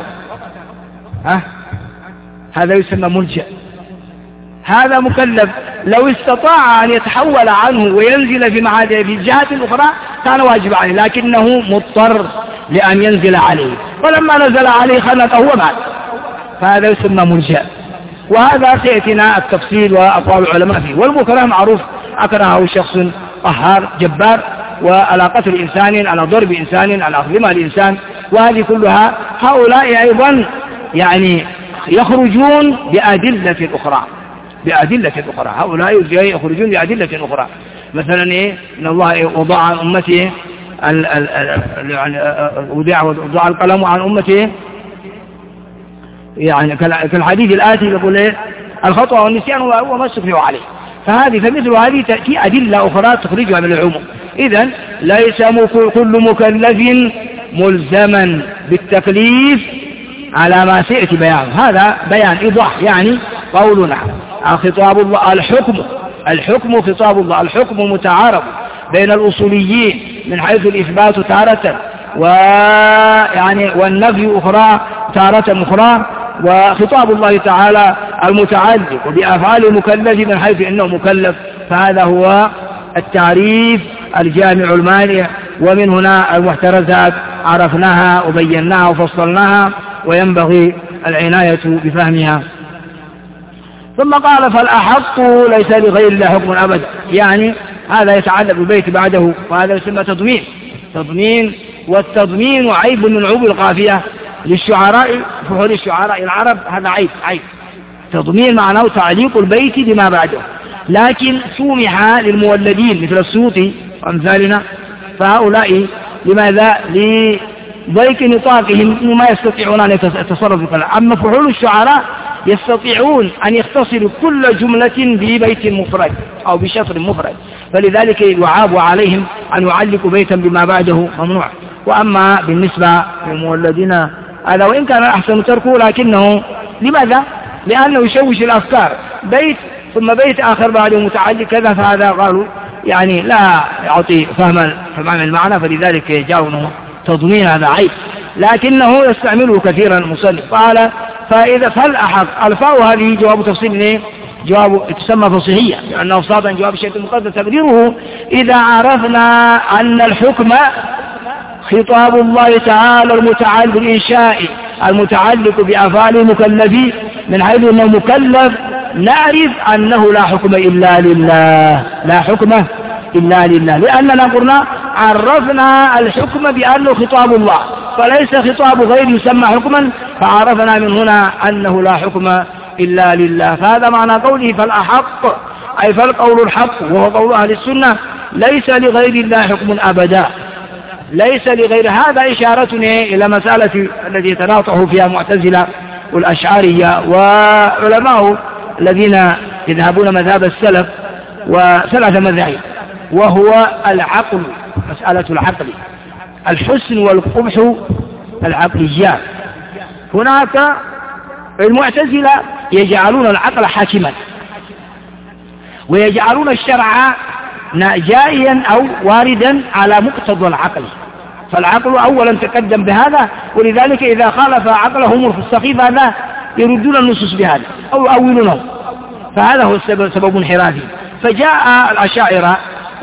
S1: هذا يسمى ملجأ. هذا مكلف لو استطاع أن يتحول عنه وينزل في الجهات الأخرى كان واجب عليه، لكنه مضطر لأن ينزل عليه، ولما نزل عليه خنقه ومات، فهذا يسمى ملجأ. وهذا سيأتينا التفصيل وأقوال العلماء فيه. والمكره معروف أكرهه شخص قهار جبار، وعلى قتل إنسان، على ضرب إنسان، على أخذ مال إنسان، وهذه كلها هؤلاء أيضا يعني يخرجون بأدلة أخرى. هؤلاء يخرجون بأدلة أخرى. مثلا إن الله وضع عن أمته وضع القلم عن أمته، يعني كالحديث الآتي يقول الخطأ والنسيان وما استكرهوا عليه. فمثل هذه تأتي أدلة أخرى تخرجها من العموم. إذن ليس كل مكلف ملزما بالتكليف على ما سيأتي بيانه. هذا بيان إيضاح، يعني قولنا خطاب الله الحكم خطاب الله. الحكم متعارف بين الأصوليين من حيث الإثبات تارة والنفي أخرى تارة أخرى. وخطاب الله تعالى المتعلق بأفعال المكلف من حيث إنه مكلف، فهذا هو التعريف الجامع المانع. ومن هنا المحترزات عرفناها وبيناها وفصلناها، وينبغي العناية بفهمها. ثم قال فالأحق ليس لغير الله حكم أبدا، يعني هذا يتعلق بالبيت بعده، وهذا يسمى تضمين. والتضمين عيب من عيوب القافية للشعراء، فحول الشعراء العرب، هذا عيب. تضمين معناه تعليق البيت بما بعده، لكن سمح للمولدين مثل السوطي وأمثالنا، فهؤلاء لماذا؟ لضيق نطاقهم ما يستطيعون أن يتصرفوا في الكلام. أما فحول الشعراء يستطيعون أن يختصروا كل جملة ببيت مفرد أو بشطر مفرد، فلذلك يعاب عليهم أن يعلقوا بيتا بما بعده ممنوع. وأما بالنسبة للمولدين هذا وإن كان أحسن تركه، لكنه لماذا؟ لأنه يشوش الأفكار، بيت ثم بيت آخر بعده متعلق كذا، فهذا قالوا يعني لا يعطي فهم المعنى، فلذلك جاءونه تضمين. هذا عيب، لكنه يستعمله كثيرا المصنف. قال فالأحق الفاء هذه جواب تفصيل جواب تسمى فصيحية، لأنه صادا جواب الشيء المقدر. تقديره إذا عرفنا أن الحكم خطاب الله تعالى المتعلق بالإنشاء المتعلق بأفعال المكلف من حيث أنه مكلف، نعرف أنه لا حكم إلا لله، لأننا قلنا عرفنا الحكم بأنه خطاب الله، فليس خطاب غير يسمى حكما، فعرفنا من هنا أنه لا حكم إلا لله. فهذا معنى قوله فالأحق، أي فالقول الحق، وهو قول أهل السنة ليس لغير الله حكم أبدا، ليس لغير. هذا إشارتنا إلى مسألة التي يتناطح فيها معتزلة والأشعرية وعلماء الذين يذهبون مذهب السلف وثلاث مذاهب، وهو العقل، مسألة العقل، الحسن والقبح العقليات. هناك المعتزلة يجعلون العقل حاكما، ويجعلون الشرع جائيا أو واردا على مقتضى العقل، فالعقل أولا تقدم بهذا، ولذلك إذا خالف عقلهم السقيم هذا يردون النصوص بهذا أو يؤولونه، فهذا هو سبب انحرافه. فجاء الأشاعرة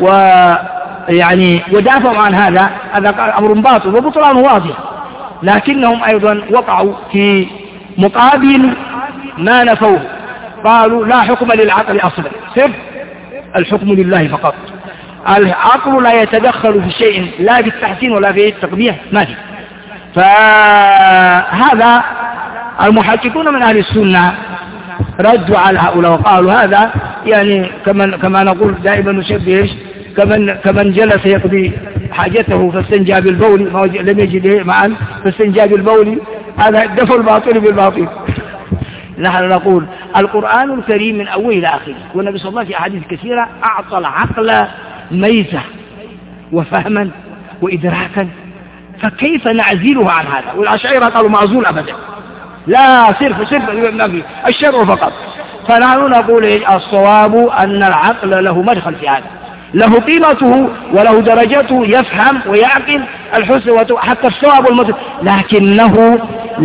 S1: ودافعوا عن هذا أمر باطل وبطلان واضح، لكنهم أيضا وقعوا في مقابل ما نفوه، قالوا لا حكم للعقل أصلا، سر الحكم لله فقط، العقل لا يتدخل في شيء لا في التحسين ولا في التقبيح، ما في. فهذا المحققون من أهل السنة ردوا على هؤلاء وقالوا هذا يعني كما نقول دائما نشبه كمن جلس يقضي حاجته فاستنجى بالبول لم يجد معا فاستنجى بالبول، هذا دفع الباطل بالباطل. نحن نقول القرآن الكريم من أوله إلى آخره، والنبي صلى الله عليه وسلم في أحاديث كثيرة أعطى العقل ميزة وفهما وإدراكا، فكيف نعزله عن هذا؟ والأشاعرة قالوا معزول أبدا، لا صرف الشرع فقط. فنحن نقول الصواب أن العقل له مدخل في هذا، له قيمته وله درجته، يفهم ويعقل الحسن حتى الصواب والمدخل، لكنه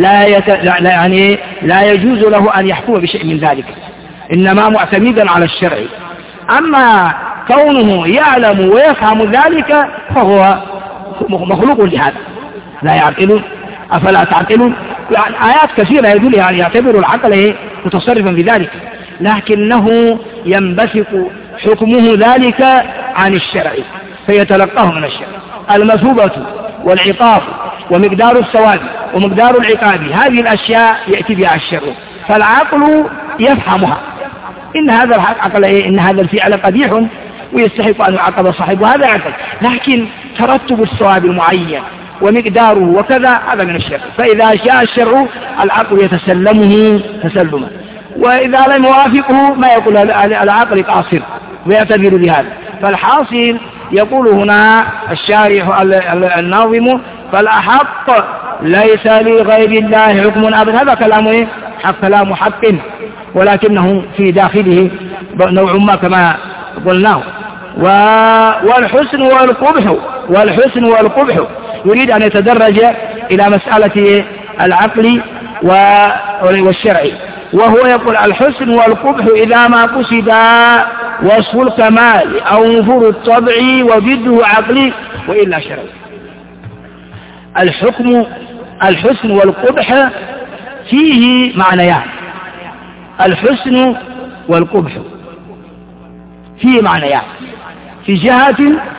S1: لا يجوز له أن يحكم بشيء من ذلك، إنما معتمدا على الشرع. أما كونه يعلم ويفهم ذلك فهو مخلوق لهذا، لا يعقلون أفلا تعقلون، يعني آيات كثيرة يدل يعني يعتبر العقل متصرفا بذلك، لكنه ينبثق حكمه ذلك عن الشرع فيتلقاه من الشرع. المثوبة والعقاب ومقدار الثواب ومقدار العقاب، هذه الأشياء يأتي بها الشرع، فالعقل يفهمها، إن هذا العقل إن هذا الفعل قبيح ويستحق أن يعاقب صاحبه، هذا عقل، لكن ترتب الثواب المعين ومقداره وكذا هذا من الشرع، فإذا جاء الشرع العقل يتسلمه تسلما، وإذا لم يوافقه ما يقول العقل قاصر ويعتبر بهذا. فالحاصل يقول هنا الشارح الناظم فالأحق ليس لغير الله حكم أبدا، هذا كلام كلام حق، ولكنه في داخله نوع ما كما قلناه. والحسن والقبح يريد أن يتدرج إلى مسألة العقل والشرع، وهو يقول الحسن والقبح إذا ما قصد وصف الكمال أو نفور الطبع وضده عقلي وإلا شرعي. الحسن والقبح فيه معنيان، الحسن والقبح فيه معنيان، في جهة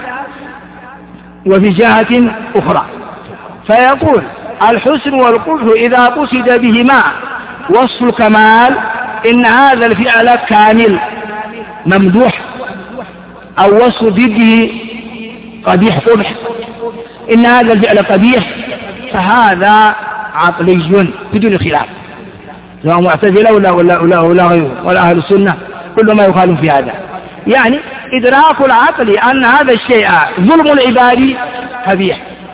S1: وفي جهة أخرى. فيقول الحسن والقبح إذا قصد بهما وصف الكمال، إن هذا الفعل كامل ممدوح، أو وصف ضده قبيح قبح، إن هذا الفعل قبيح، فهذا عقلي بدون خلاف، سواء معتزلة ولا غيره ولا أهل السنة، كل ما يخالف في هذا. يعني إدراك العقل أن هذا الشيء ظلم العباد قبيح،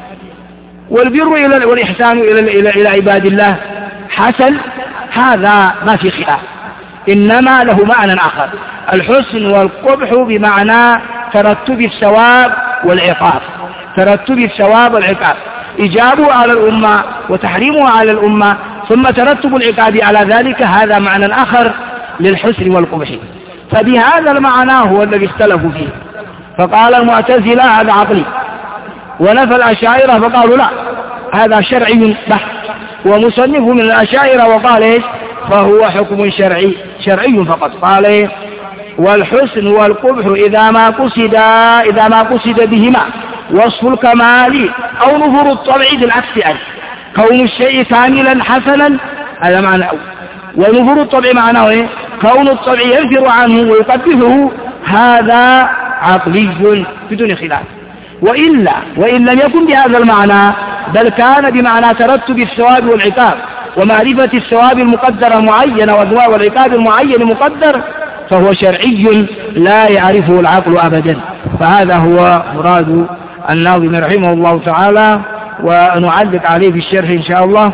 S1: والبر والإحسان إلى عباد الله حسن، هذا ما في خلاف، إنما له معنى آخر. الحسن والقبح بمعنى ترتب الثواب والعقاب، ترتب الثواب والعقاب، إيجابه على الأمة وتحريمه على الأمة، ثم ترتب العقاب على ذلك، هذا معنى آخر للحسن والقبح. فبهذا المعنى هو الذي اختلفوا فيه، فقال المعتزلة هذا عقلي، ونفى الأشاعرة فقالوا لا هذا شرعي بحت، ومصنف من الأشاعرة وقال إيش؟ فهو حكم شرعي فقط. قال إيه؟ والحسن والقبح إذا ما قصد بهما وصف الكمال أو نفور الطبع بالعكس، يعني كون الشيء كاملا حسنا، هذا معنى أول. ونفور الطبع معناه إيه؟ كون الطبع ينفر عنه ويقبحه، هذا عقلي بدون خلاف. وإن لم يكن بهذا المعنى، بل كان بمعنى ترتب الثواب والعقاب ومعرفة الثواب المقدر معين والعقاب المعين مقدر، فهو شرعي لا يعرفه العقل أبدا. فهذا هو مراد الناظم رحمه الله تعالى، ونعلق عليه في الشرح إن شاء الله.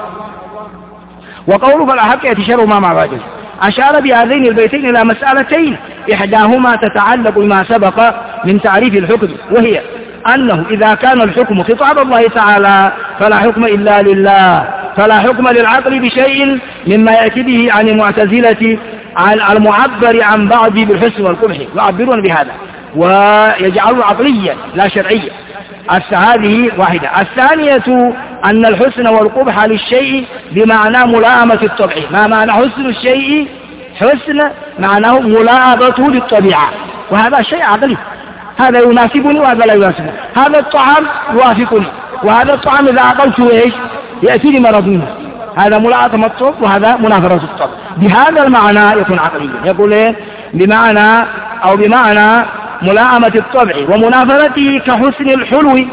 S1: وقوله فالأحق يتشر ما مع راجل، أشار بهذين البيتين إلى مسألتين، إحداهما تتعلق بما سبق من تعريف الحكم، وهي أنه إذا كان الحكم خطاب الله تعالى فلا حكم إلا لله، فلا حكم للعقل بشيء مما يأتي به عن المعتزلة عن المعبر عن بعض بالحسن والقبح، يعبرون بهذا ويجعله عقليا لا شرعيا. هذه واحدة. الثانية أن الحسن والقبح للشيء بمعنى ملائمة الطبع. ما معنى حسن الشيء؟ حسن معناه ملائمته للطبيعة، وهذا شيء عقلي، هذا يناسبني وهذا لا يناسبني، هذا الطعام يوافقني وهذا الطعام إذا أكلته إيش يأتيني مرض منه، هذا ملائمة الطبع وهذا منافرة الطبع. بهذا المعنى يكون عقليا. يقول إيه؟ بمعنى ملائمة الطبع ومنافرته كحسن الحلو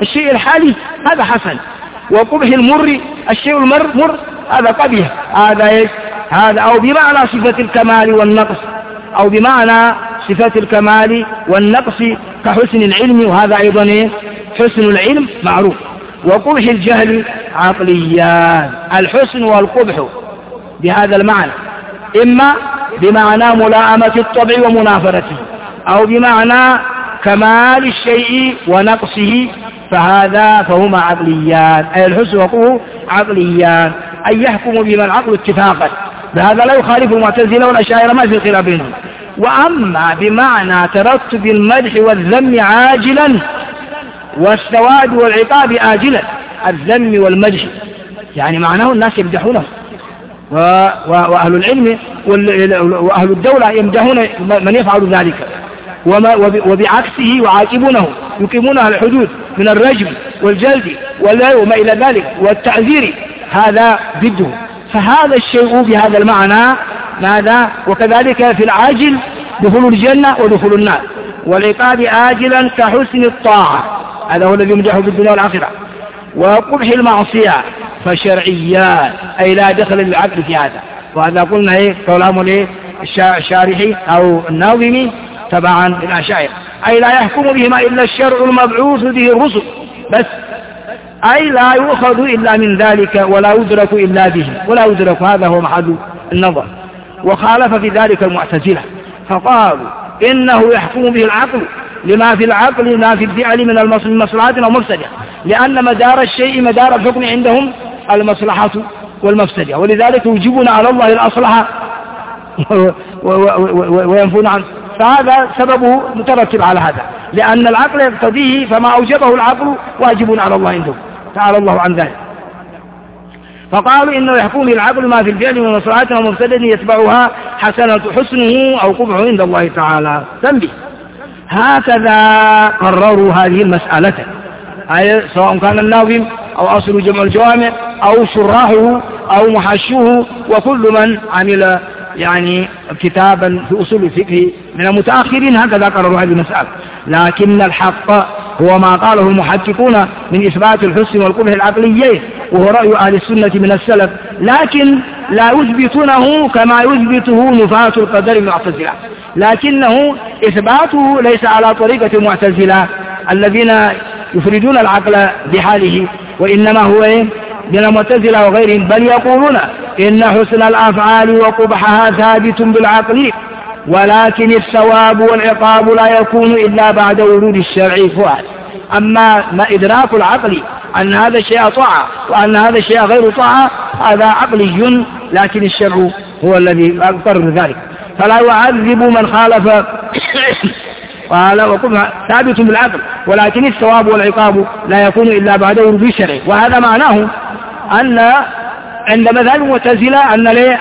S1: الشيء الحالي هذا حسن، وقبح المر الشيء المر هذا قبيح. هذا أو بمعنى صفة الكمال والنقص، أو بمعنى صفة الكمال والنقص كحسن العلم، وهذا أيضا حسن العلم معروف. وقبح الجهل عقليان، الحسن والقبح بهذا المعنى، إما بمعنى ملائمة الطبع ومنافرته، أو بمعنى كمال الشيء ونقصه، فهما عقليان، أي الحسن والقبح عقليان، أي يحكم بما العقل اتفاقا. بهذا لا يخالف المعتزلة والأشاعرة، ما في خلاف بينهم. وأما بمعنى ترتب المدح والذم عاجلا والثواب والعقاب آجلا، الذم والمدح يعني معناه الناس يمدحونه، وأهل العلم وأهل الدولة يمدحون من يفعل ذلك، وبعكسه يعاقبونه، يقيمونه الحدود من الرجم والجلد وما إلى ذلك والتعذير، هذا ضده. فهذا الشيء بهذا المعنى ماذا؟ وكذلك في العاجل دخول الجنة ودخول النار، والعقاب آجلا كحسن الطاعة، هذا هو الذي يمدحه في الدنيا والآخرة. وقبح المعصية فشرعيات، أي لا دخل للعقل في هذا. وهذا قلنا كلام الشارحي أو الناظمي تبعا للأشاعرة، أي لا يحكم بهما إلا الشرع المبعوث به الرسل بس، أي لا يؤخذ إلا من ذلك ولا يدرك إلا به ولا يدرك، هذا هو محل النظر. وخالف في ذلك المعتزلة فقالوا إنه يحكم به العقل لما في العقل ما في الفعل من المصلحات أو مفسدة، لأن مدار الشيء مدار الحكم عندهم المصلحة والمفسدة، ولذلك يجيبون على الله الأصلحة وينفون عنه. فهذا سببه مترتب على هذا، لأن العقل يقتضيه، فما أوجبه العقل واجب على الله عندهم، تعالى الله عن ذلك. فقالوا إنه يحكم العقل ما في الفعل من مصلحة ومفسدة يتبعها حسنه أو قبحه عند الله تعالى. تنبيه، هكذا قرروا هذه المسألة، أي سواء كان الناظم أو أصل جمع الجوامع أو شراحه أو محشوه وكل من عمل كتابا في أصول الفقه من المتأخرين، هكذا قرروا هذه المسألة. لكن الحق هو ما قاله المحققون من إثبات الحسن والقبح العقليين، وهو رأي أهل السنة من السلف، لكن لا يثبتونه كما يثبته نفاة القدر المعتزلة، لكنه إثباته ليس على طريقة المعتزلة الذين يفردون العقل بحاله، وإنما هو من المعتزلة وغيرهم، بل يقولون إن حسن الأفعال وقبحها ثابت بالعقل، ولكن الثواب والعقاب لا يكون إلا بعد ورود الشرع فؤاد. أما ما إدراك العقل أن هذا الشيء طاعة وأن هذا الشيء غير طاعة، هذا عقلي، لكن الشرع هو الذي يقرر ذلك. فلا يعذب من خالف قال وقبح ثابت بالعقل، ولكن الثواب والعقاب لا يكون إلا بعد ورود الشرع. وهذا معناه أن عند مذهب المعتزلة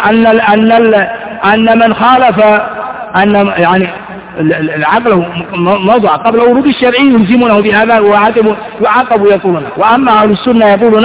S1: أن من خالف أن العقل موضع قبل ورود الشرع يلزمونه بهذا ويعاقب يقولون. وأما أهل السنة يقولون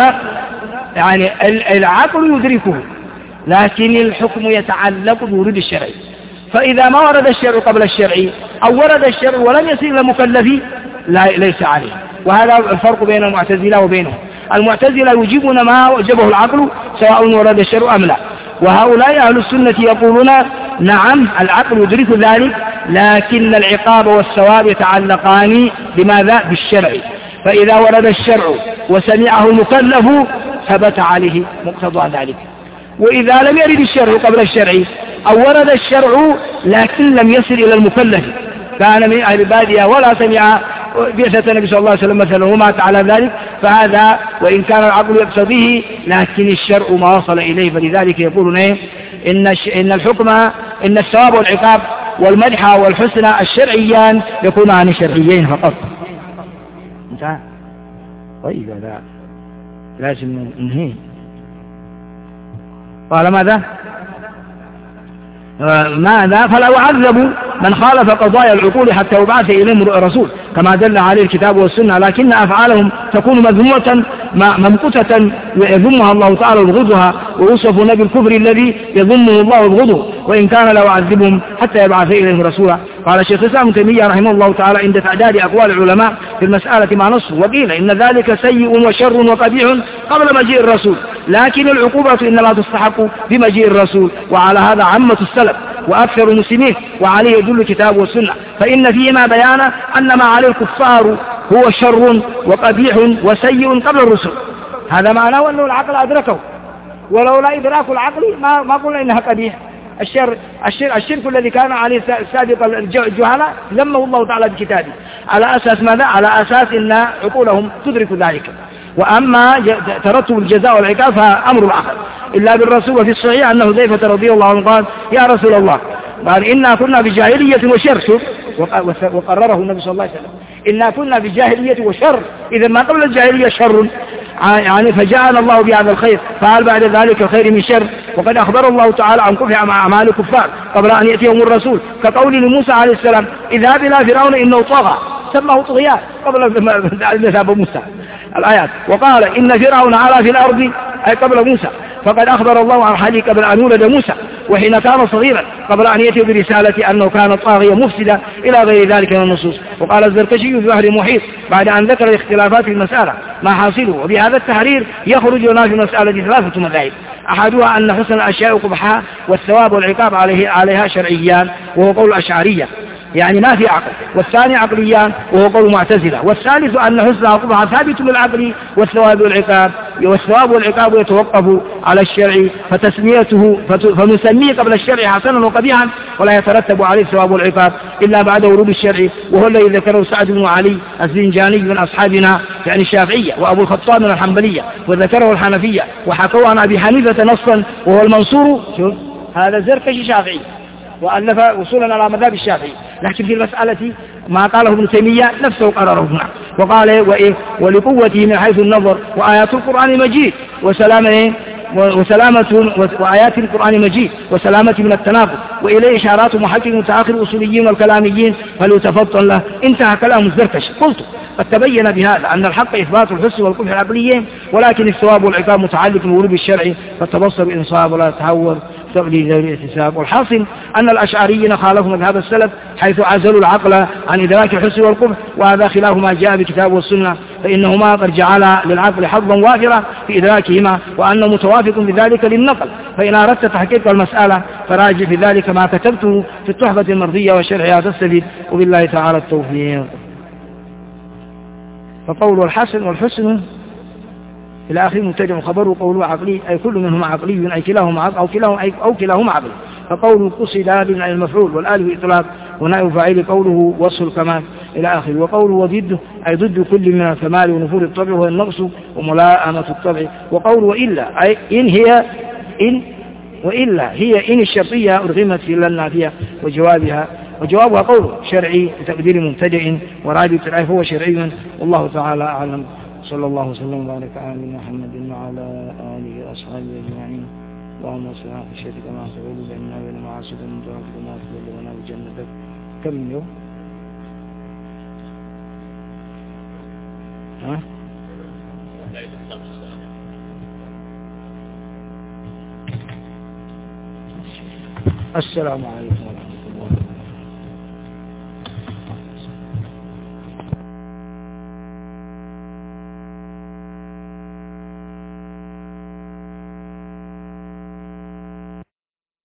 S1: العقل يدركه، لكن الحكم يتعلق بورود الشرع. فإذا ما ورد الشرع قبل الشرع أو ورد الشرع ولم يصل إلى مكلف ليس عليه. وهذا الفرق بين المعتزلة وبينهم. المعتزلة يجيبون ما وجبه العقل سواء ورد الشرع أم لا، وهؤلاء أهل السنة يقولون نعم العقل يدرك ذلك، لكن العقاب والثواب يتعلقان بماذا؟ بالشرع. فإذا ورد الشرع وسمعه المكلف ثبت عليه مقتضى ذلك، وإذا لم يرد الشرع قبل الشرع أو ورد الشرع لكن لم يصل إلى المكلف، كان من أهل البادية ولا سمع بعثة النبي صلى الله عليه وسلم مثلا ومات على ذلك، فهذا وإن كان العقل يقتضيه لكن الشرع ما وصل إليه. فلذلك يقولون إن الحكم إن الثواب والعقاب والمدح والحسنى الشرعيان يكونان شرعيين فقط. انتهى. طيب هذا لازم ننهي. قال ماذا؟ فلا يعذب من خالف قضايا العقول حتى يبعث إليهم رسول كما دل عليه الكتاب والسنة، لكن أفعالهم تكون مذمومة ممقوتة يذمها الله تعالى ويبغضها، ويوصفون بالكفر الذي يذمه الله ويبغضه، وإن كان لا يعذبهم حتى يبعث إليهم رسولا. قال شيخ الإسلام ابن تيمية رحمه الله تعالى عند تعداد أقوال العلماء في المسألة مع نص، وقيل إن ذلك سيء وشر وقبيح قبل مجيء الرسول، لكن العقوبة إنما تستحق بمجيء الرسول، وعلى هذا عامة السلف وأكثر المسلمين، وعليه يدل الكتاب والسنة، فإن فيهما بيانا أن ما عليه الكفار هو شر وقبيح وسيء قبل الرسل. هذا معناه أنه العقل أدركه، ولولا إدراك العقل ما قلنا إنها قبيح. الشرك الذي كان عليه سابق الجهلاء ذمه الله تعالى بكتابه على أساس ماذا؟ على أساس أن عقولهم تدرك ذلك. وأما ترتب الجزاء والعقاب فأمر الآخر، إلا بالرسول. وفي الصحيح أنه حذيفة رضي الله عنه قال يا رسول الله قال إنا كنا في جاهلية وشر، وقرره النبي صلى الله عليه وسلم إنا كنا في جاهلية وشر، إذا ما قبل الجاهلية شر يعني، فجاءنا الله بهذا الخير، فهل بعد ذلك الخير من شر؟ وقد أخبر الله تعالى عن كفر أعمال الكفار قبل أن يأتيهم الرسول، كقول لموسى عليه السلام اذهب إلى فرعون إنه طغى، سماه طغيان قبل ذهاب موسى الآيات، وقال إن فرعون علا في الأرض أي قبل موسى، فقد أخبر الله عن حاله قبل أن يولد موسى وحين كان صغيرا قبل أن يأتي برسالة أنه كان طاغيا مفسدا إلى غير ذلك من النصوص. وقال الزركشي في بحر المحيط بعد أن ذكر الاختلافات في المسألة ما حاصله، وبهذا التحرير يخرج لنا في المسألة 3 مذاهب، أحدها أن حسن الأشياء قبحها والثواب والعقاب عليها شرعيان وهو قول الأشعرية يعني ما في عقل، والثاني عقليان وهو قول معتزلة، والثالث أن حسن عقبها ثابت بالعقل والثواب والعقاب، والثواب والعقاب يتوقف على الشرع فتسميته فنسميه قبل الشرع حسنا وقبيحا، ولا يترتب عليه الثواب والعقاب إلا بعد ورود الشرع، وهو الذي ذكره سعد بن علي الزنجاني من أصحابنا يعني الشافعية، وأبو الخطاب من الحنبلية، وذكره الحنفية، وحكوا عن أبي حنيفة نصا وهو المنصور. شوف هذا زركشي شافعي وألف وصولا على مذهب الشافعي، لكن في المسألة ما قاله ابن تيمية نفسه قرره هنا، وقال ولقوته من حيث النظر وآيات القرآن مجيد وسلامة وآيات القرآن مجيد وسلامة من التناقض، وإليه إشارات محقق متأخر الأصوليين والكلاميين فليتفطن له. انتهى كلام الزركشي. قلت قد تبين بهذا أن الحق إثبات الحس والقبح العقليين، ولكن الثواب والعقاب متعلق بورود الشرع، فتبصر بالإنصاف ولا تتهور تقليد ذوي الاحتساب. والحاصل أن الأشعريين خالفوا مذهب السلف حيث عزلوا العقل عن إدراك الحس والقبح، وهذا خلاف ما جاء بالكتاب والسنة، فإنهما قد جعل للعقل حظا وافرا في إدراكهما، وأنه متوافق بذلك للنقل. فإن أردت تحقيق المسألة فراجع في ذلك ما كتبته في التحفة المرضية وشرحها تستفيد، وبالله تعالى التوفيق. فقول الحسن والحسن إلى آخر مبتدع خبره قوله عقلي أي كل منهما عقلي أي كلاهما عقل أو كلاهما عقل. فقول قصد بمعنى المفعول والآل إطلاق ونائب فاعل قوله وصف الكمال إلى آخر. وقوله وضده أي ضد كل من الكمال ونفور الطبع وهو النقص وملاءمة الطبع. وقول وإلا أي وإلا هي إن الشرطية أرغمت في النافية وجوابها قوله شرعي بتقدير مبتدع ورابط العيف هو شرعي. والله تعالى أعلم. صلى الله وسلم وبارك على محمد وعلى آله وأصحابه أجمعين. اللهم صل على خشيتك ما تقول بأننا وبين معاصيك من طاعتك ما تبلغنا بجنتك. كم من يوم؟ السلام عليكم.